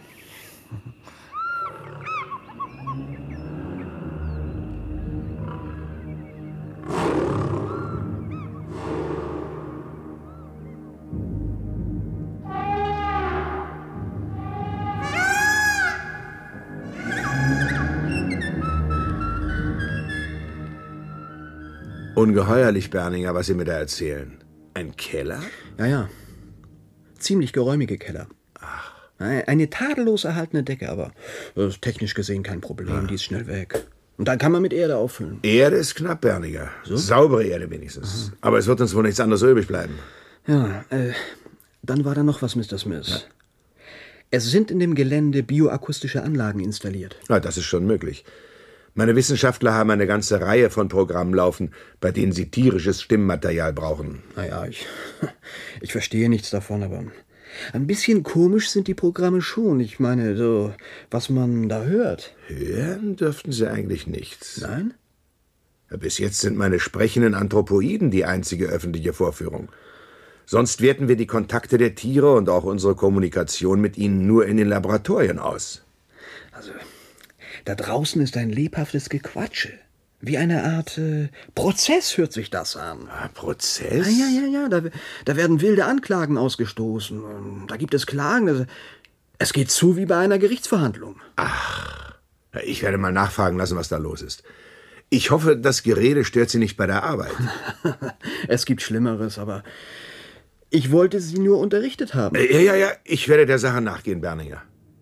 Ungeheuerlich, Berninger, was Sie mir da erzählen. Ein Keller? Ja, ja. Ziemlich geräumige Keller. Ach. Eine tadellos erhaltene Decke, aber das ist technisch gesehen kein Problem, die ist schnell weg. Und dann kann man mit Erde auffüllen. Erde ist knapp, Berninger. So? Saubere Erde wenigstens. Mhm. Aber es wird uns wohl nichts anderes übrig bleiben. Ja, äh, dann war da noch was, Mister Smith. Ja. Es sind in dem Gelände bioakustische Anlagen installiert. Ja, das ist schon möglich. Meine Wissenschaftler haben eine ganze Reihe von Programmen laufen, bei denen sie tierisches Stimmmaterial brauchen. Naja, ich, ich verstehe nichts davon, aber ein bisschen komisch sind die Programme schon. Ich meine, so, was man da hört. Hören dürften sie eigentlich nichts. Nein? Bis jetzt sind meine sprechenden Anthropoiden die einzige öffentliche Vorführung. Sonst werten wir die Kontakte der Tiere und auch unsere Kommunikation mit ihnen nur in den Laboratorien aus. Also, da draußen ist ein lebhaftes Gequatsche. Wie eine Art äh, Prozess hört sich das an. Ah, Prozess? Ja, ja, ja, ja. Da, da werden wilde Anklagen ausgestoßen. Da gibt es Klagen. Es geht zu wie bei einer Gerichtsverhandlung. Ach, ich werde mal nachfragen lassen, was da los ist. Ich hoffe, das Gerede stört Sie nicht bei der Arbeit. Es gibt Schlimmeres, aber ich wollte Sie nur unterrichtet haben. Ja, ja, ja. Ich werde der Sache nachgehen, Berninger.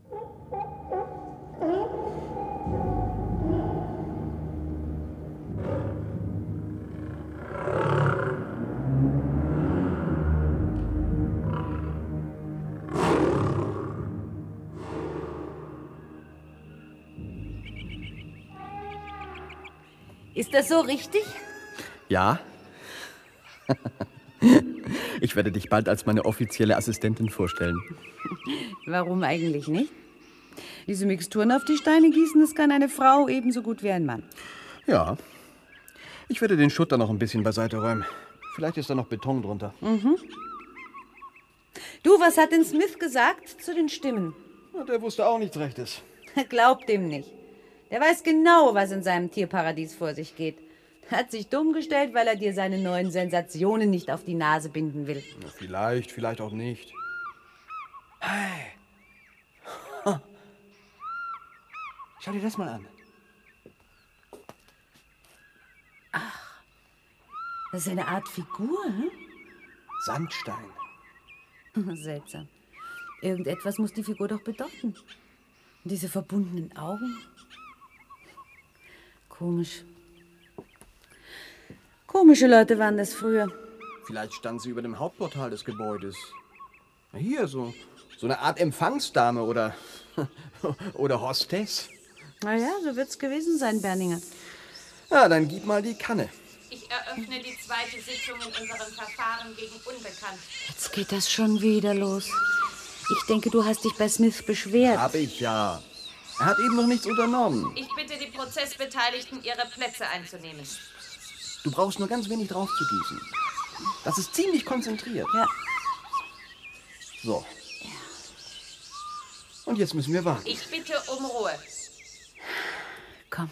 Ist das so richtig? Ja. Ich werde dich bald als meine offizielle Assistentin vorstellen. Warum eigentlich nicht? Diese Mixturen auf die Steine gießen, das kann eine Frau ebenso gut wie ein Mann. Ja. Ich werde den Schutt dann noch ein bisschen beiseite räumen. Vielleicht ist da noch Beton drunter. Mhm. Du, was hat denn Smith gesagt zu den Stimmen? Ja, der wusste auch nichts Rechtes. Glaubt ihm nicht. Der weiß genau, was in seinem Tierparadies vor sich geht. Er hat sich dumm gestellt, weil er dir seine neuen Sensationen nicht auf die Nase binden will. Ja, vielleicht, vielleicht auch nicht. Hey. Schau dir das mal an. Ach, das ist eine Art Figur, hm? Sandstein. Seltsam. Irgendetwas muss die Figur doch bedeuten. Und diese verbundenen Augen. Komisch. Komische Leute waren das früher. Vielleicht stand sie über dem Hauptportal des Gebäudes. Hier, so, so eine Art Empfangsdame oder, oder Hostess. Na ja, so wird's gewesen sein, Berninger. Ja, dann gib mal die Kanne. Ich eröffne die zweite Sitzung in unserem Verfahren gegen Unbekannt. Jetzt geht das schon wieder los. Ich denke, du hast dich bei Smith beschwert. Hab ich ja. Er hat eben noch nichts unternommen. Ich bitte die Prozessbeteiligten, ihre Plätze einzunehmen. Du brauchst nur ganz wenig drauf zu gießen. Das ist ziemlich konzentriert. Ja. So. Und jetzt müssen wir warten. Ich bitte um Ruhe. Komm.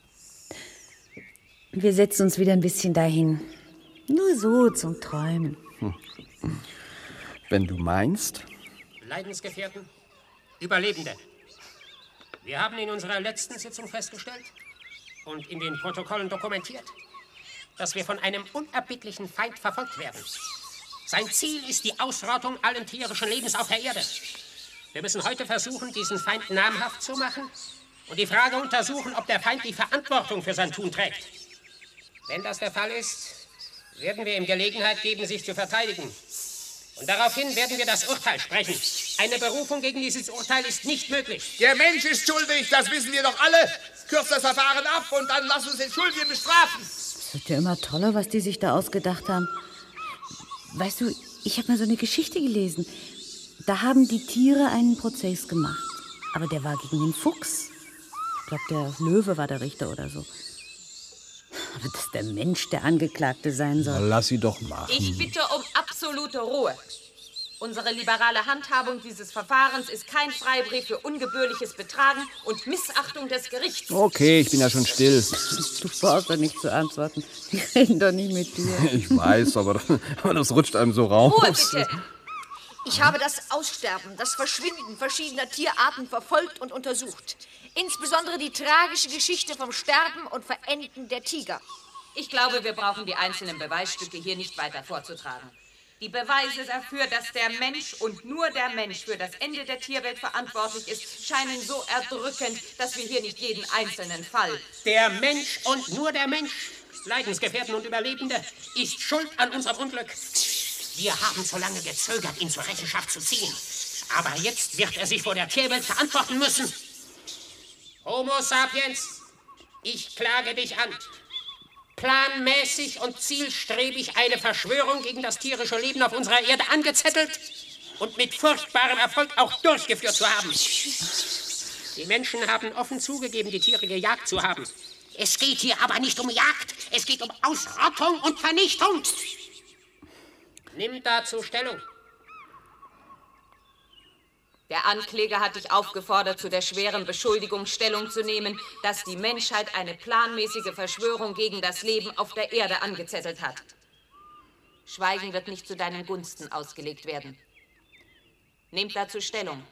Wir setzen uns wieder ein bisschen dahin. Nur so zum Träumen. Hm. Wenn du meinst. Leidensgefährten, Überlebende. Wir haben in unserer letzten Sitzung festgestellt und in den Protokollen dokumentiert, dass wir von einem unerbittlichen Feind verfolgt werden. Sein Ziel ist die Ausrottung allen tierischen Lebens auf der Erde. Wir müssen heute versuchen, diesen Feind namhaft zu machen und die Frage untersuchen, ob der Feind die Verantwortung für sein Tun trägt. Wenn das der Fall ist, werden wir ihm Gelegenheit geben, sich zu verteidigen. Und daraufhin werden wir das Urteil sprechen. Eine Berufung gegen dieses Urteil ist nicht möglich. Der Mensch ist schuldig, das wissen wir doch alle. Kürzt das Verfahren ab und dann lass uns den Schuldigen bestrafen. Es wird ja immer toller, was die sich da ausgedacht haben. Weißt du, ich habe mal so eine Geschichte gelesen. Da haben die Tiere einen Prozess gemacht. Aber der war gegen den Fuchs. Ich glaube, der Löwe war der Richter oder so. Aber dass der Mensch der Angeklagte sein soll. Na, lass sie doch machen. Ich bitte um absolute Ruhe. Unsere liberale Handhabung dieses Verfahrens ist kein Freibrief für ungebührliches Betragen und Missachtung des Gerichts. Okay, ich bin ja schon still. Du brauchst doch nicht zu antworten. Die reden doch nicht mit dir. Ich weiß, aber, aber das rutscht einem so raus. Ruhe bitte! Ich habe das Aussterben, das Verschwinden verschiedener Tierarten verfolgt und untersucht. Insbesondere die tragische Geschichte vom Sterben und Verenden der Tiger. Ich glaube, wir brauchen die einzelnen Beweisstücke hier nicht weiter vorzutragen. Die Beweise dafür, dass der Mensch und nur der Mensch für das Ende der Tierwelt verantwortlich ist, scheinen so erdrückend, dass wir hier nicht jeden einzelnen Fall... Der Mensch und nur der Mensch, Leidensgefährten und Überlebende, ist schuld an unserem Unglück. Wir haben so lange gezögert, ihn zur Rechenschaft zu ziehen. Aber jetzt wird er sich vor der Tierwelt verantworten müssen. Homo sapiens, ich klage dich an. Planmäßig und zielstrebig eine Verschwörung gegen das tierische Leben auf unserer Erde angezettelt und mit furchtbarem Erfolg auch durchgeführt zu haben. Die Menschen haben offen zugegeben, die Tiere gejagt zu haben. Es geht hier aber nicht um Jagd, es geht um Ausrottung und Vernichtung. Nimm dazu Stellung. Der Ankläger hat dich aufgefordert, zu der schweren Beschuldigung Stellung zu nehmen, dass die Menschheit eine planmäßige Verschwörung gegen das Leben auf der Erde angezettelt hat. Schweigen wird nicht zu deinen Gunsten ausgelegt werden. Nehmt dazu Stellung.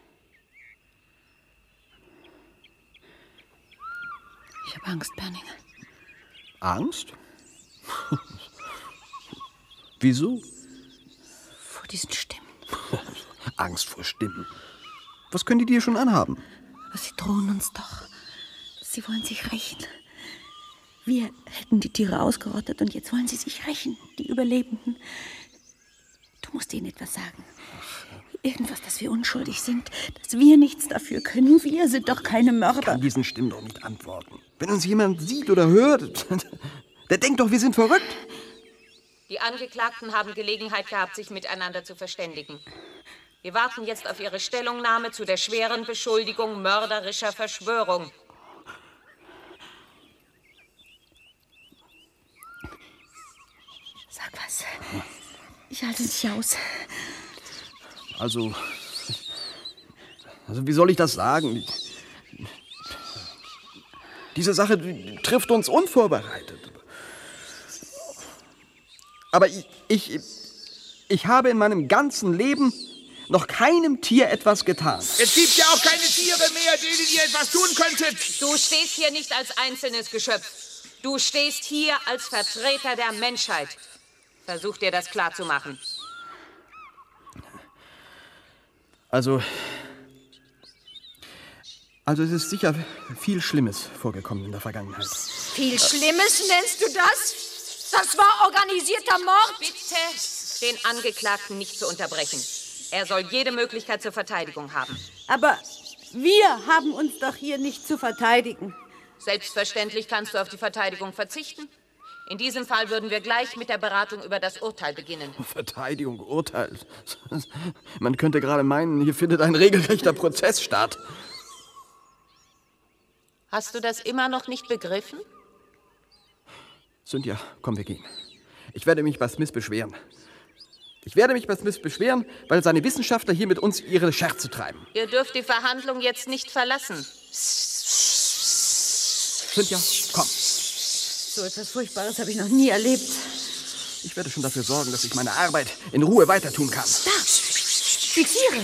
Ich habe Angst, Berninger. Angst? Wieso? Vor diesen Stimmen. Angst vor Stimmen. Was können die dir schon anhaben? Aber sie drohen uns doch. Sie wollen sich rächen. Wir hätten die Tiere ausgerottet und jetzt wollen sie sich rächen, die Überlebenden. Du musst ihnen etwas sagen. Irgendwas, dass wir unschuldig sind, dass wir nichts dafür können. Wir sind doch keine Mörder. Ich kann diesen Stimmen doch nicht antworten. Wenn uns jemand sieht oder hört, der denkt doch, wir sind verrückt. Die Angeklagten haben Gelegenheit gehabt, sich miteinander zu verständigen. Wir warten jetzt auf Ihre Stellungnahme zu der schweren Beschuldigung mörderischer Verschwörung. Sag was. Ich halte nicht aus. Also, also wie soll ich das sagen? Diese Sache die trifft uns unvorbereitet. Aber ich, ich, ich habe in meinem ganzen Leben noch keinem Tier etwas getan. Es gibt ja auch keine Tiere mehr, denen ihr etwas tun könntet. Du stehst hier nicht als einzelnes Geschöpf. Du stehst hier als Vertreter der Menschheit. Versuch dir das klarzumachen. Also, also es ist sicher viel Schlimmes vorgekommen in der Vergangenheit. Viel Schlimmes nennst du das? Das war organisierter Mord. Bitte den Angeklagten nicht zu unterbrechen. Er soll jede Möglichkeit zur Verteidigung haben. Aber wir haben uns doch hier nicht zu verteidigen. Selbstverständlich kannst du auf die Verteidigung verzichten. In diesem Fall würden wir gleich mit der Beratung über das Urteil beginnen. Verteidigung, Urteil. Man könnte gerade meinen, hier findet ein regelrechter Prozess statt. Hast du das immer noch nicht begriffen? Cynthia, komm, wir gehen. Ich werde mich bei Smith beschweren. Ich werde mich bei Smith beschweren, weil seine Wissenschaftler hier mit uns ihre Scherze treiben. Ihr dürft die Verhandlung jetzt nicht verlassen. Cynthia, komm. So etwas Furchtbares habe ich noch nie erlebt. Ich werde schon dafür sorgen, dass ich meine Arbeit in Ruhe weiter tun kann. Da, die Tiere.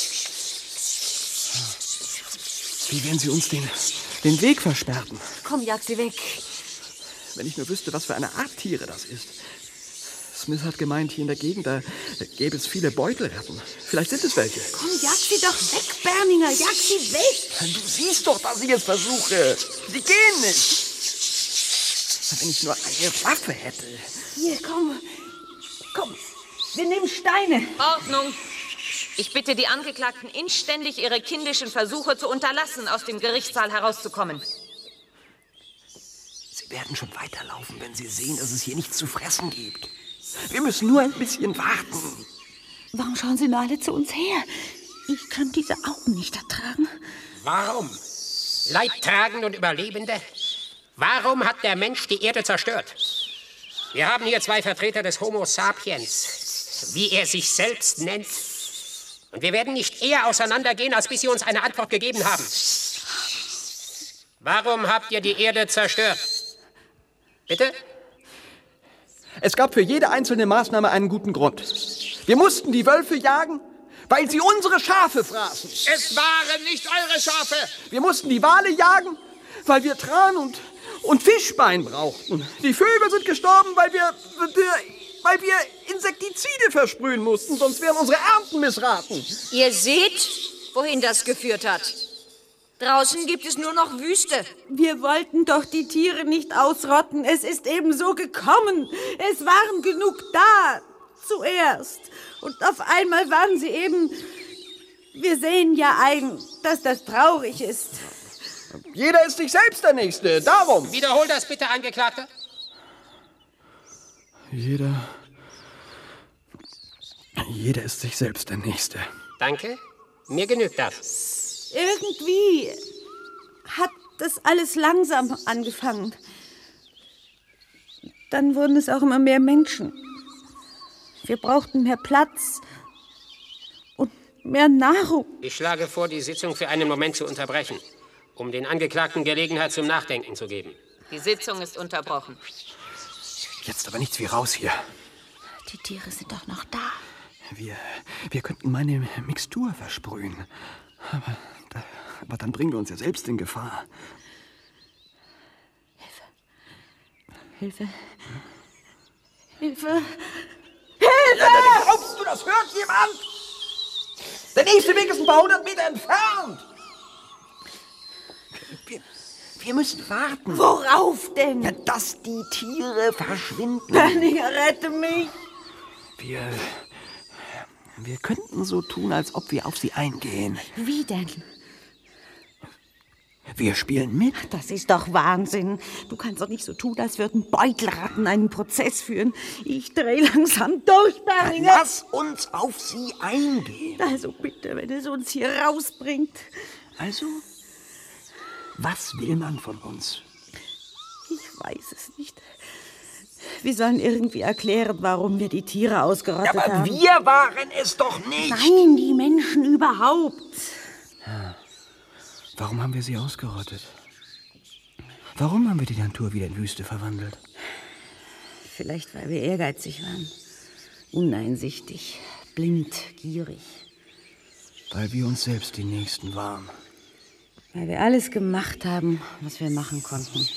Wie werden sie uns den, den Weg versperren? Komm, jag sie weg. Wenn ich nur wüsste, was für eine Art Tiere das ist. Smith hat gemeint, hier in der Gegend, da gäbe es viele Beutelratten. Vielleicht sind es welche. Komm, jag sie doch weg, Berninger. Jag sie weg. Du siehst doch, dass ich es versuche. Sie gehen nicht. Wenn ich nur eine Waffe hätte. Hier, komm. Komm, wir nehmen Steine. Ordnung. Ich bitte die Angeklagten inständig, ihre kindischen Versuche zu unterlassen, aus dem Gerichtssaal herauszukommen. Sie werden schon weiterlaufen, wenn sie sehen, dass es hier nichts zu fressen gibt. Wir müssen nur ein bisschen warten. Warum schauen Sie nur alle zu uns her? Ich kann diese Augen nicht ertragen. Warum? Leidtragende und Überlebende? Warum hat der Mensch die Erde zerstört? Wir haben hier zwei Vertreter des Homo sapiens, wie er sich selbst nennt. Und wir werden nicht eher auseinandergehen, als bis Sie uns eine Antwort gegeben haben. Warum habt ihr die Erde zerstört? Bitte? Es gab für jede einzelne Maßnahme einen guten Grund. Wir mussten die Wölfe jagen, weil sie unsere Schafe fraßen. Es waren nicht eure Schafe. Wir mussten die Wale jagen, weil wir Tran und, und Fischbein brauchten. Die Vögel sind gestorben, weil wir... wir weil wir Insektizide versprühen mussten, sonst wären unsere Ernten missraten. Ihr seht, wohin das geführt hat. Draußen gibt es nur noch Wüste. Wir wollten doch die Tiere nicht ausrotten. Es ist eben so gekommen. Es waren genug da, zuerst. Und auf einmal waren sie eben... Wir sehen ja ein, dass das traurig ist. Jeder ist sich selbst der Nächste, darum. Wiederhol das bitte, Angeklagter. Jeder... Jeder ist sich selbst der Nächste. Danke, mir genügt das. Irgendwie hat das alles langsam angefangen. Dann wurden es auch immer mehr Menschen. Wir brauchten mehr Platz und mehr Nahrung. Ich schlage vor, die Sitzung für einen Moment zu unterbrechen, um den Angeklagten Gelegenheit zum Nachdenken zu geben. Die Sitzung ist unterbrochen. Jetzt aber nichts wie raus hier. Die Tiere sind doch noch da. Wir, wir könnten meine Mixtur versprühen. Aber, da, aber dann bringen wir uns ja selbst in Gefahr. Hilfe. Hilfe. Hilfe! Ja, glaubst du, das hört jemand? Der nächste Weg ist ein paar hundert Meter entfernt. Wir, wir müssen warten. Worauf denn? Ja, dass die Tiere verschwinden. Berninger, rette mich. Wir, wir könnten so tun, als ob wir auf sie eingehen. Wie denn? Wir spielen mit. Das ist doch Wahnsinn. Du kannst doch nicht so tun, als würden Beutelratten einen Prozess führen. Ich drehe langsam durch, Berninger. Lass uns auf sie eingehen. Also bitte, wenn es uns hier rausbringt. Also, was will man von uns? Ich weiß es nicht. Wir sollen irgendwie erklären, warum wir die Tiere ausgerottet ja, aber haben. Wir waren es doch nicht. Nein, die Menschen überhaupt. Ja. Warum haben wir sie ausgerottet? Warum haben wir die Natur wieder in Wüste verwandelt? Vielleicht, weil wir ehrgeizig waren. Uneinsichtig, blind, gierig. Weil wir uns selbst die Nächsten waren. Weil wir alles gemacht haben, was wir machen konnten.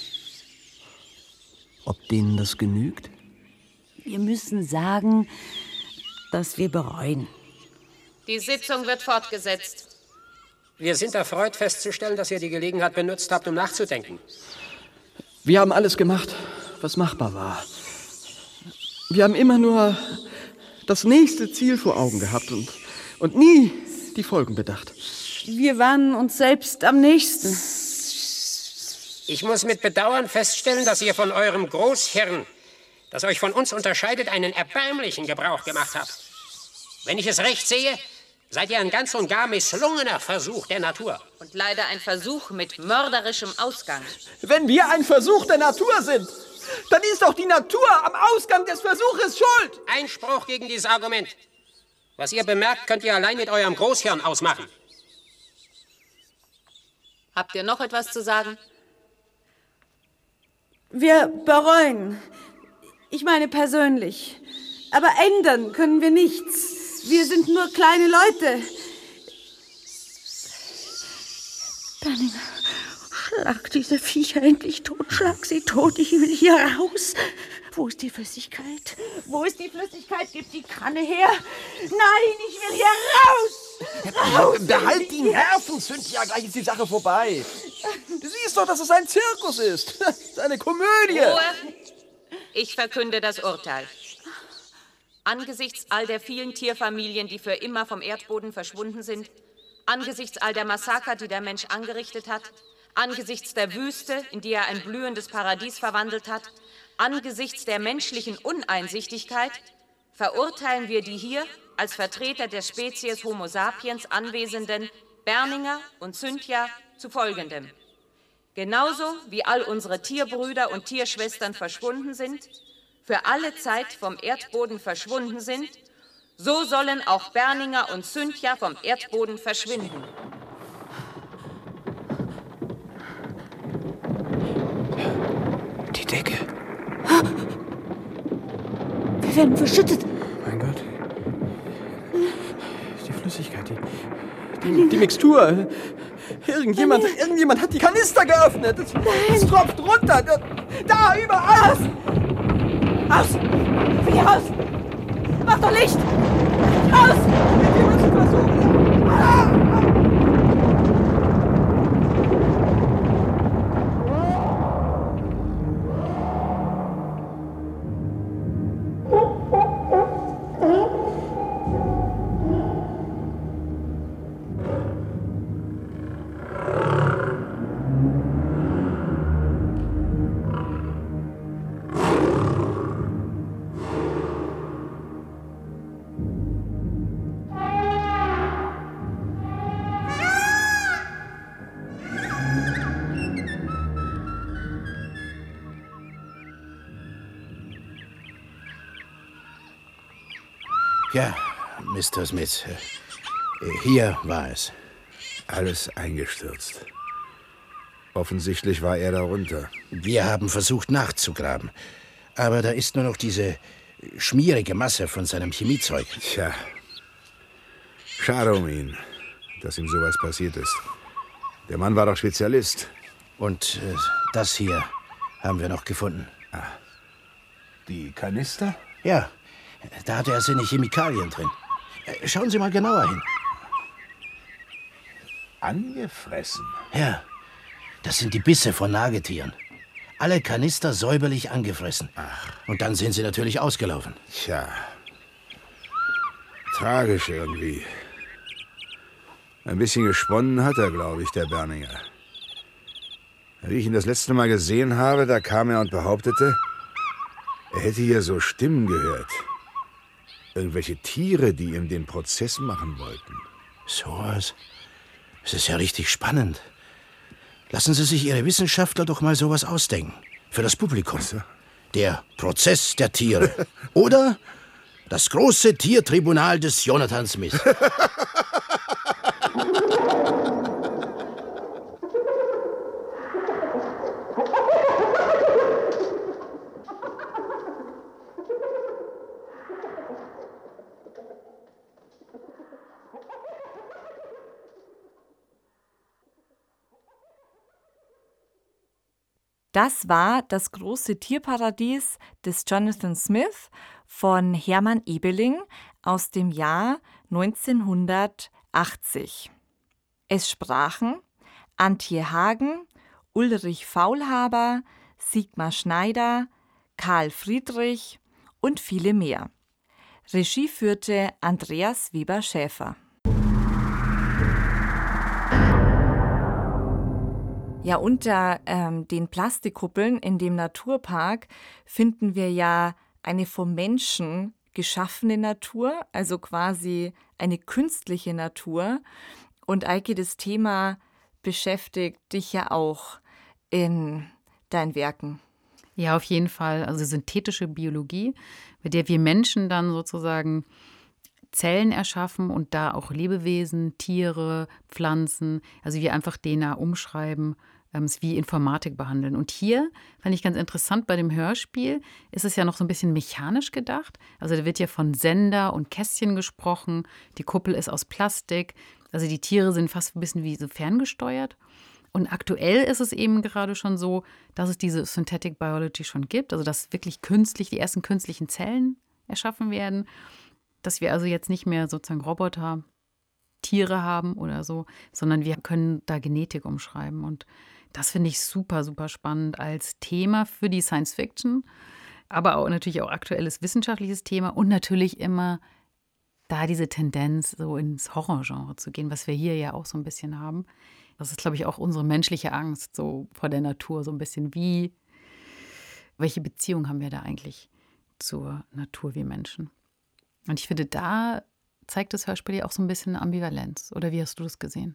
Ob denen das genügt? Wir müssen sagen, dass wir bereuen. Die Sitzung wird fortgesetzt. Wir sind erfreut festzustellen, dass ihr die Gelegenheit benutzt habt, um nachzudenken. Wir haben alles gemacht, was machbar war. Wir haben immer nur das nächste Ziel vor Augen gehabt und, und nie die Folgen bedacht. Wir waren uns selbst am nächsten. Ich muss mit Bedauern feststellen, dass ihr von eurem Großhirn, das euch von uns unterscheidet, einen erbärmlichen Gebrauch gemacht habt. Wenn ich es recht sehe, seid ihr ein ganz und gar misslungener Versuch der Natur. Und leider ein Versuch mit mörderischem Ausgang. Wenn wir ein Versuch der Natur sind, dann ist doch die Natur am Ausgang des Versuches schuld. Einspruch gegen dieses Argument. Was ihr bemerkt, könnt ihr allein mit eurem Großhirn ausmachen. Habt ihr noch etwas zu sagen? Wir bereuen. Ich meine persönlich. Aber ändern können wir nichts. Wir sind nur kleine Leute. Berninger, schlag diese Viecher endlich tot. Schlag sie tot. Ich will hier raus. Wo ist die Flüssigkeit? Wo ist die Flüssigkeit? Gib die Kanne her. Nein, ich will hier raus. Raus. Behalt die Nerven, Cynthia. Gleich ist die Sache vorbei. Du siehst doch, dass es ein Zirkus ist. Das ist eine Komödie. Ruhe. Ich verkünde das Urteil. Angesichts all der vielen Tierfamilien, die für immer vom Erdboden verschwunden sind, angesichts all der Massaker, die der Mensch angerichtet hat, angesichts der Wüste, in die er ein blühendes Paradies verwandelt hat, angesichts der menschlichen Uneinsichtigkeit, verurteilen wir die hier als Vertreter der Spezies Homo sapiens anwesenden Berninger und Cynthia zu Folgendem. Genauso wie all unsere Tierbrüder und Tierschwestern verschwunden sind, für alle Zeit vom Erdboden verschwunden sind, so sollen auch Berninger und Cynthia vom Erdboden verschwinden. Die Decke. Wir werden verschüttet. Mein Gott. Die Flüssigkeit, die, die, die Mixtur. Irgendjemand, irgendjemand hat die Kanister geöffnet. Es, es tropft runter. Da, überall. Aus! Flieh raus! Mach doch Licht! Raus! Wir müssen versuchen! Ah! Ja, Mister Smith, hier war es. Alles eingestürzt. Offensichtlich war er darunter. Wir haben versucht nachzugraben, aber da ist nur noch diese schmierige Masse von seinem Chemiezeug. Tja, schade um ihn, dass ihm sowas passiert ist. Der Mann war doch Spezialist. Und äh, das hier haben wir noch gefunden. Ah. Die Kanister? Ja. Da hatte er seine Chemikalien drin. Schauen Sie mal genauer hin. Angefressen? Ja, das sind die Bisse von Nagetieren. Alle Kanister säuberlich angefressen. Ach. Und dann sind sie natürlich ausgelaufen. Tja, tragisch irgendwie. Ein bisschen gesponnen hat er, glaube ich, der Berninger. Wie ich ihn das letzte Mal gesehen habe, da kam er und behauptete, er hätte hier so Stimmen gehört. Irgendwelche Tiere, die ihm den Prozess machen wollten. So was? Es ist ja richtig spannend. Lassen Sie sich Ihre Wissenschaftler doch mal sowas ausdenken. Für das Publikum. So. Der Prozess der Tiere. Oder das große Tiertribunal des Jonathan Smith. Das war das große Tierparadies des Jonathan Smith von Hermann Ebeling aus dem Jahr neunzehnhundertachtzig. Es sprachen Antje Hagen, Ulrich Faulhaber, Sigmar Schneider, Karl Friedrich und viele mehr. Regie führte Andreas Weber-Schäfer. Ja, unter ähm, den Plastikkuppeln in dem Naturpark finden wir ja eine vom Menschen geschaffene Natur, also quasi eine künstliche Natur. Und Eike, das Thema beschäftigt dich ja auch in deinen Werken. Ja, auf jeden Fall. Also synthetische Biologie, mit der wir Menschen dann sozusagen Zellen erschaffen und da auch Lebewesen, Tiere, Pflanzen, also wir einfach D N A umschreiben, es wie Informatik behandeln. Und hier fand ich ganz interessant, bei dem Hörspiel ist es ja noch so ein bisschen mechanisch gedacht. Also da wird ja von Sender und Kästchen gesprochen, die Kuppel ist aus Plastik, also die Tiere sind fast ein bisschen wie so ferngesteuert. Und aktuell ist es eben gerade schon so, dass es diese Synthetic Biology schon gibt, also dass wirklich künstlich die ersten künstlichen Zellen erschaffen werden, dass wir also jetzt nicht mehr sozusagen Roboter, Tiere haben oder so, sondern wir können da Genetik umschreiben. Und das finde ich super, super spannend als Thema für die Science Fiction, aber auch natürlich auch aktuelles wissenschaftliches Thema und natürlich immer da diese Tendenz, so ins Horrorgenre zu gehen, was wir hier ja auch so ein bisschen haben. Das ist, glaube ich, auch unsere menschliche Angst so vor der Natur, so ein bisschen wie, welche Beziehung haben wir da eigentlich zur Natur wie Menschen? Und ich finde, da zeigt das Hörspiel ja auch so ein bisschen Ambivalenz. Oder wie hast du das gesehen?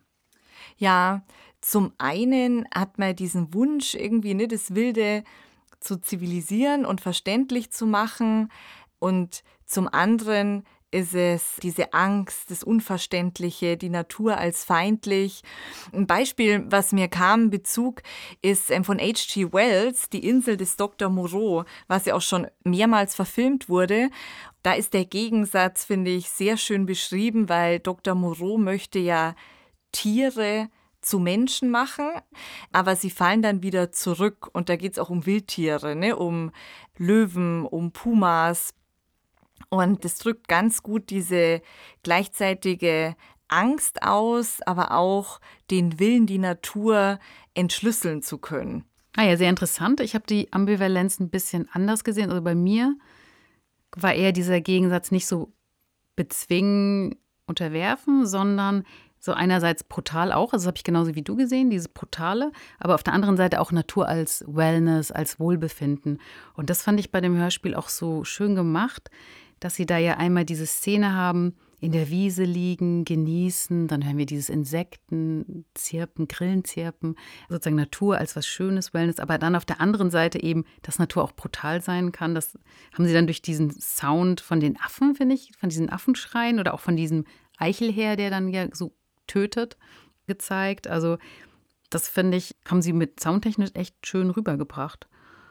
Ja, zum einen hat man diesen Wunsch, irgendwie ne, das Wilde zu zivilisieren und verständlich zu machen. Und zum anderen ist es diese Angst, das Unverständliche, die Natur als feindlich. Ein Beispiel, was mir kam, Bezug, ist von H G Wells, Die Insel des Doktor Moreau, was ja auch schon mehrmals verfilmt wurde. Da ist der Gegensatz, finde ich, sehr schön beschrieben, weil Doktor Moreau möchte ja Tiere zu Menschen machen, aber sie fallen dann wieder zurück. Und da geht es auch um Wildtiere, ne? Um Löwen, um Pumas. Und das drückt ganz gut diese gleichzeitige Angst aus, aber auch den Willen, die Natur entschlüsseln zu können. Ah ja, sehr interessant. Ich habe die Ambivalenz ein bisschen anders gesehen. Also bei mir war eher dieser Gegensatz nicht so bezwingen, unterwerfen, sondern so einerseits brutal auch, also das habe ich genauso wie du gesehen, dieses Brutale, aber auf der anderen Seite auch Natur als Wellness, als Wohlbefinden. Und das fand ich bei dem Hörspiel auch so schön gemacht, dass sie da ja einmal diese Szene haben, in der Wiese liegen, genießen, dann hören wir dieses Insekten, Zirpen, Grillenzirpen, sozusagen Natur als was Schönes, Wellness, aber dann auf der anderen Seite eben, dass Natur auch brutal sein kann. Das haben sie dann durch diesen Sound von den Affen, finde ich, von diesen Affenschreien oder auch von diesem Eichelhäher, der dann ja so tötet, gezeigt. Also das, finde ich, haben sie mit soundtechnisch echt schön rübergebracht.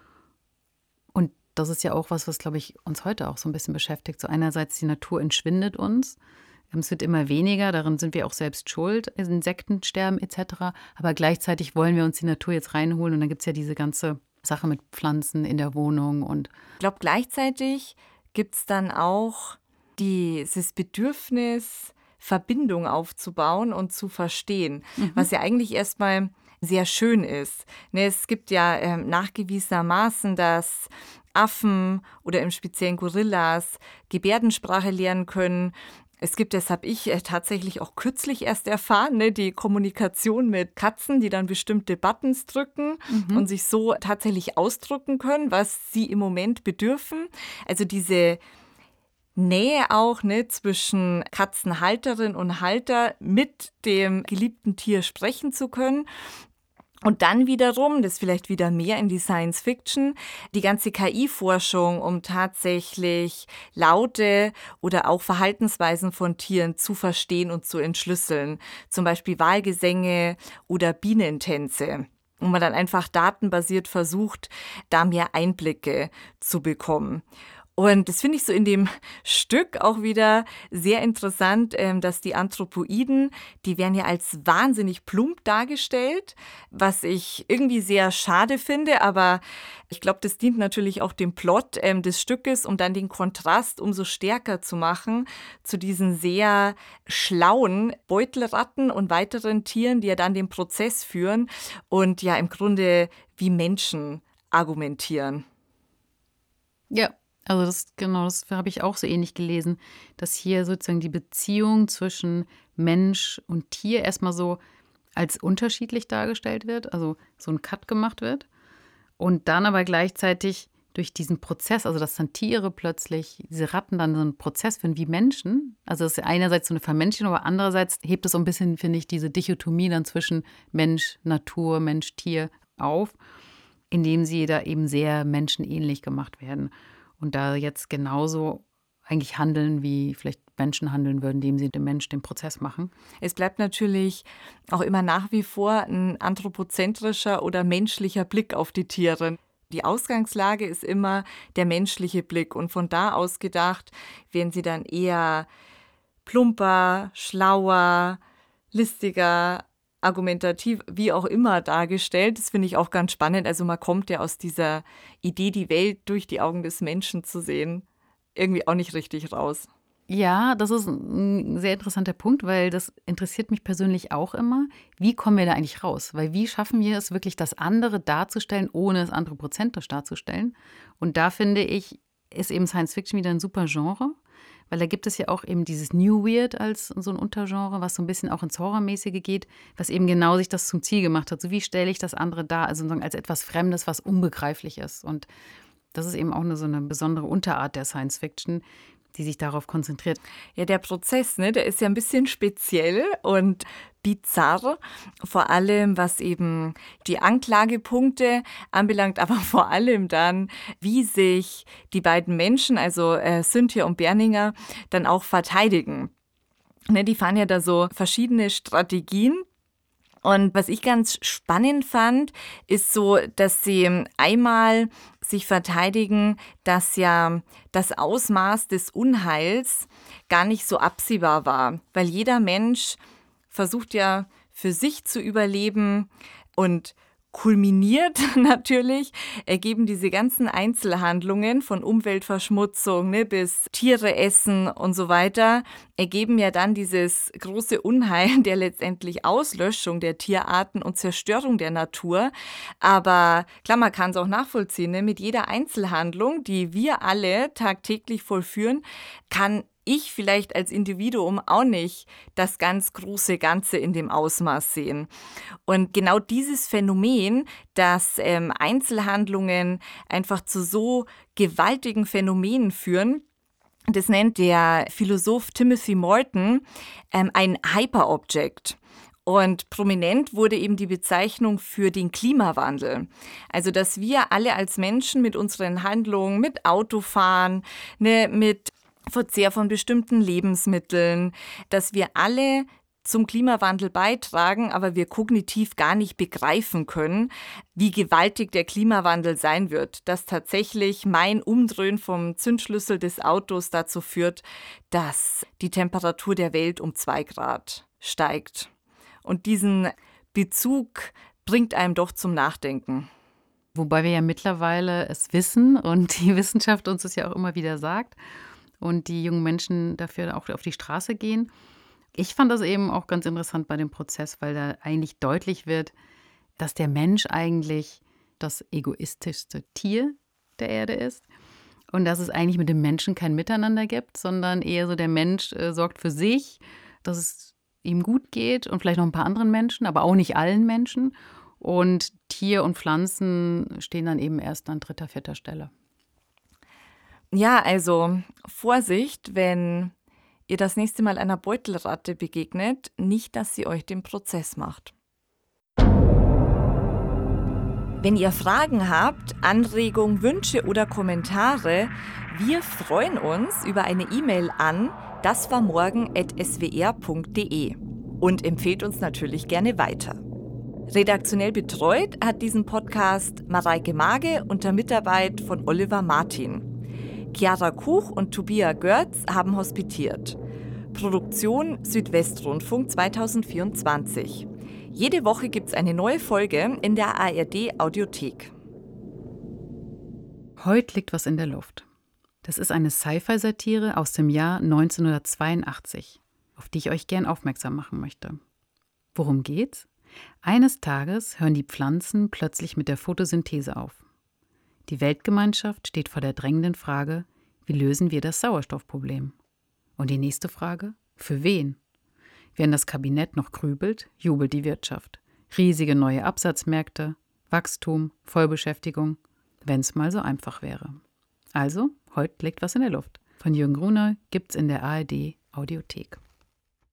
Und das ist ja auch was, was, glaube ich, uns heute auch so ein bisschen beschäftigt. So einerseits, die Natur entschwindet uns. Es wird immer weniger, darin sind wir auch selbst schuld, Insekten sterben et cetera. Aber gleichzeitig wollen wir uns die Natur jetzt reinholen. Und dann gibt es ja diese ganze Sache mit Pflanzen in der Wohnung. Und ich glaube, gleichzeitig gibt es dann auch dieses Bedürfnis, Verbindung aufzubauen und zu verstehen, mhm. was ja eigentlich erstmal sehr schön ist. Ne, es gibt ja äh, nachgewiesenermaßen, dass Affen oder im speziellen Gorillas Gebärdensprache lernen können. Es gibt, das habe ich äh, tatsächlich auch kürzlich erst erfahren, ne, die Kommunikation mit Katzen, die dann bestimmte Buttons drücken mhm. und sich so tatsächlich ausdrücken können, was sie im Moment bedürfen. Also diese Nähe auch, ne, zwischen Katzenhalterin und Halter mit dem geliebten Tier sprechen zu können. Und dann wiederum, das ist vielleicht wieder mehr in die Science Fiction, die ganze K I-Forschung, um tatsächlich Laute oder auch Verhaltensweisen von Tieren zu verstehen und zu entschlüsseln. Zum Beispiel Wahlgesänge oder Bienentänze. Und man dann einfach datenbasiert versucht, da mehr Einblicke zu bekommen. Und das finde ich so in dem Stück auch wieder sehr interessant, dass die Anthropoiden, die werden ja als wahnsinnig plump dargestellt, was ich irgendwie sehr schade finde, aber ich glaube, das dient natürlich auch dem Plot des Stückes, um dann den Kontrast umso stärker zu machen zu diesen sehr schlauen Beutelratten und weiteren Tieren, die ja dann den Prozess führen und ja im Grunde wie Menschen argumentieren. Ja. Also das, genau, das habe ich auch so ähnlich gelesen, dass hier sozusagen die Beziehung zwischen Mensch und Tier erstmal so als unterschiedlich dargestellt wird, also so ein Cut gemacht wird und dann aber gleichzeitig durch diesen Prozess, also dass dann Tiere plötzlich, diese Ratten dann so einen Prozess führen wie Menschen, also das ist einerseits so eine Vermenschlichung, aber andererseits hebt es so ein bisschen, finde ich, diese Dichotomie dann zwischen Mensch, Natur, Mensch, Tier auf, indem sie da eben sehr menschenähnlich gemacht werden. Und da jetzt genauso eigentlich handeln, wie vielleicht Menschen handeln würden, indem sie dem Mensch den Prozess machen. Es bleibt natürlich auch immer nach wie vor ein anthropozentrischer oder menschlicher Blick auf die Tiere. Die Ausgangslage ist immer der menschliche Blick. Und von da aus gedacht, werden sie dann eher plumper, schlauer, listiger, argumentativ, wie auch immer dargestellt. Das finde ich auch ganz spannend. Also man kommt ja aus dieser Idee, die Welt durch die Augen des Menschen zu sehen, irgendwie auch nicht richtig raus. Ja, das ist ein sehr interessanter Punkt, weil das interessiert mich persönlich auch immer. Wie kommen wir da eigentlich raus? Weil wie schaffen wir es wirklich, das andere darzustellen, ohne es anthropozentrisch darzustellen? Und da finde ich, ist eben Science Fiction wieder ein super Genre. Weil da gibt es ja auch eben dieses New Weird als so ein Untergenre, was so ein bisschen auch ins Horrormäßige geht, was eben genau sich das zum Ziel gemacht hat. So wie stelle ich das andere dar, also als etwas Fremdes, was unbegreiflich ist. Und das ist eben auch eine, so eine besondere Unterart der Science Fiction, die sich darauf konzentriert. Ja, der Prozess, ne, der ist ja ein bisschen speziell und bizarr, vor allem was eben die Anklagepunkte anbelangt, aber vor allem dann, wie sich die beiden Menschen, also äh, Cynthia und Berninger, dann auch verteidigen. Ne, die fahren ja da so verschiedene Strategien. Und was ich ganz spannend fand, ist so, dass sie einmal sich verteidigen, dass ja das Ausmaß des Unheils gar nicht so absehbar war. Weil jeder Mensch versucht ja für sich zu überleben. Und kulminiert natürlich ergeben diese ganzen Einzelhandlungen von Umweltverschmutzung, ne, bis Tiere essen und so weiter, ergeben ja dann dieses große Unheil der letztendlich Auslöschung der Tierarten und Zerstörung der Natur. Aber klar, man kann es auch nachvollziehen, ne, mit jeder Einzelhandlung, die wir alle tagtäglich vollführen, kann ich vielleicht als Individuum auch nicht das ganz große Ganze in dem Ausmaß sehen. Und genau dieses Phänomen, dass ähm, Einzelhandlungen einfach zu so gewaltigen Phänomenen führen, das nennt der Philosoph Timothy Morton ähm, ein Hyperobject. Und prominent wurde eben die Bezeichnung für den Klimawandel. Also, dass wir alle als Menschen mit unseren Handlungen, mit Autofahren, ne, mit Verzehr von bestimmten Lebensmitteln, dass wir alle zum Klimawandel beitragen, aber wir kognitiv gar nicht begreifen können, wie gewaltig der Klimawandel sein wird. Dass tatsächlich mein Umdrehen vom Zündschlüssel des Autos dazu führt, dass die Temperatur der Welt um zwei Grad steigt. Und diesen Bezug bringt einem doch zum Nachdenken. Wobei wir ja mittlerweile es wissen und die Wissenschaft uns das ja auch immer wieder sagt. Und die jungen Menschen dafür auch auf die Straße gehen. Ich fand das eben auch ganz interessant bei dem Prozess, weil da eigentlich deutlich wird, dass der Mensch eigentlich das egoistischste Tier der Erde ist und dass es eigentlich mit dem Menschen kein Miteinander gibt, sondern eher so der Mensch äh, sorgt für sich, dass es ihm gut geht und vielleicht noch ein paar anderen Menschen, aber auch nicht allen Menschen. Und Tier und Pflanzen stehen dann eben erst an dritter, vierter Stelle. Ja, also Vorsicht, wenn ihr das nächste Mal einer Beutelratte begegnet, nicht, dass sie euch den Prozess macht. Wenn ihr Fragen habt, Anregungen, Wünsche oder Kommentare, wir freuen uns über eine E-Mail an daswarmorgen at s w r punkt d e und empfehlt uns natürlich gerne weiter. Redaktionell betreut hat diesen Podcast Mareike Mage unter Mitarbeit von Oliver Martin. Chiara Kuch und Tobias Görz haben hospitiert. Produktion Südwestrundfunk zweitausendvierundzwanzig. Jede Woche gibt es eine neue Folge in der A R D-Audiothek. Heute liegt was in der Luft. Das ist eine Sci-Fi-Satire aus dem Jahr neunzehnhundertzweiundachtzig, auf die ich euch gern aufmerksam machen möchte. Worum geht's? Eines Tages hören die Pflanzen plötzlich mit der Photosynthese auf. Die Weltgemeinschaft steht vor der drängenden Frage, wie lösen wir das Sauerstoffproblem? Und die nächste Frage, für wen? Während das Kabinett noch grübelt, jubelt die Wirtschaft. Riesige neue Absatzmärkte, Wachstum, Vollbeschäftigung, wenn es mal so einfach wäre. Also, heute liegt was in der Luft. Von Jürgen Gruner gibt's in der A R D-Audiothek.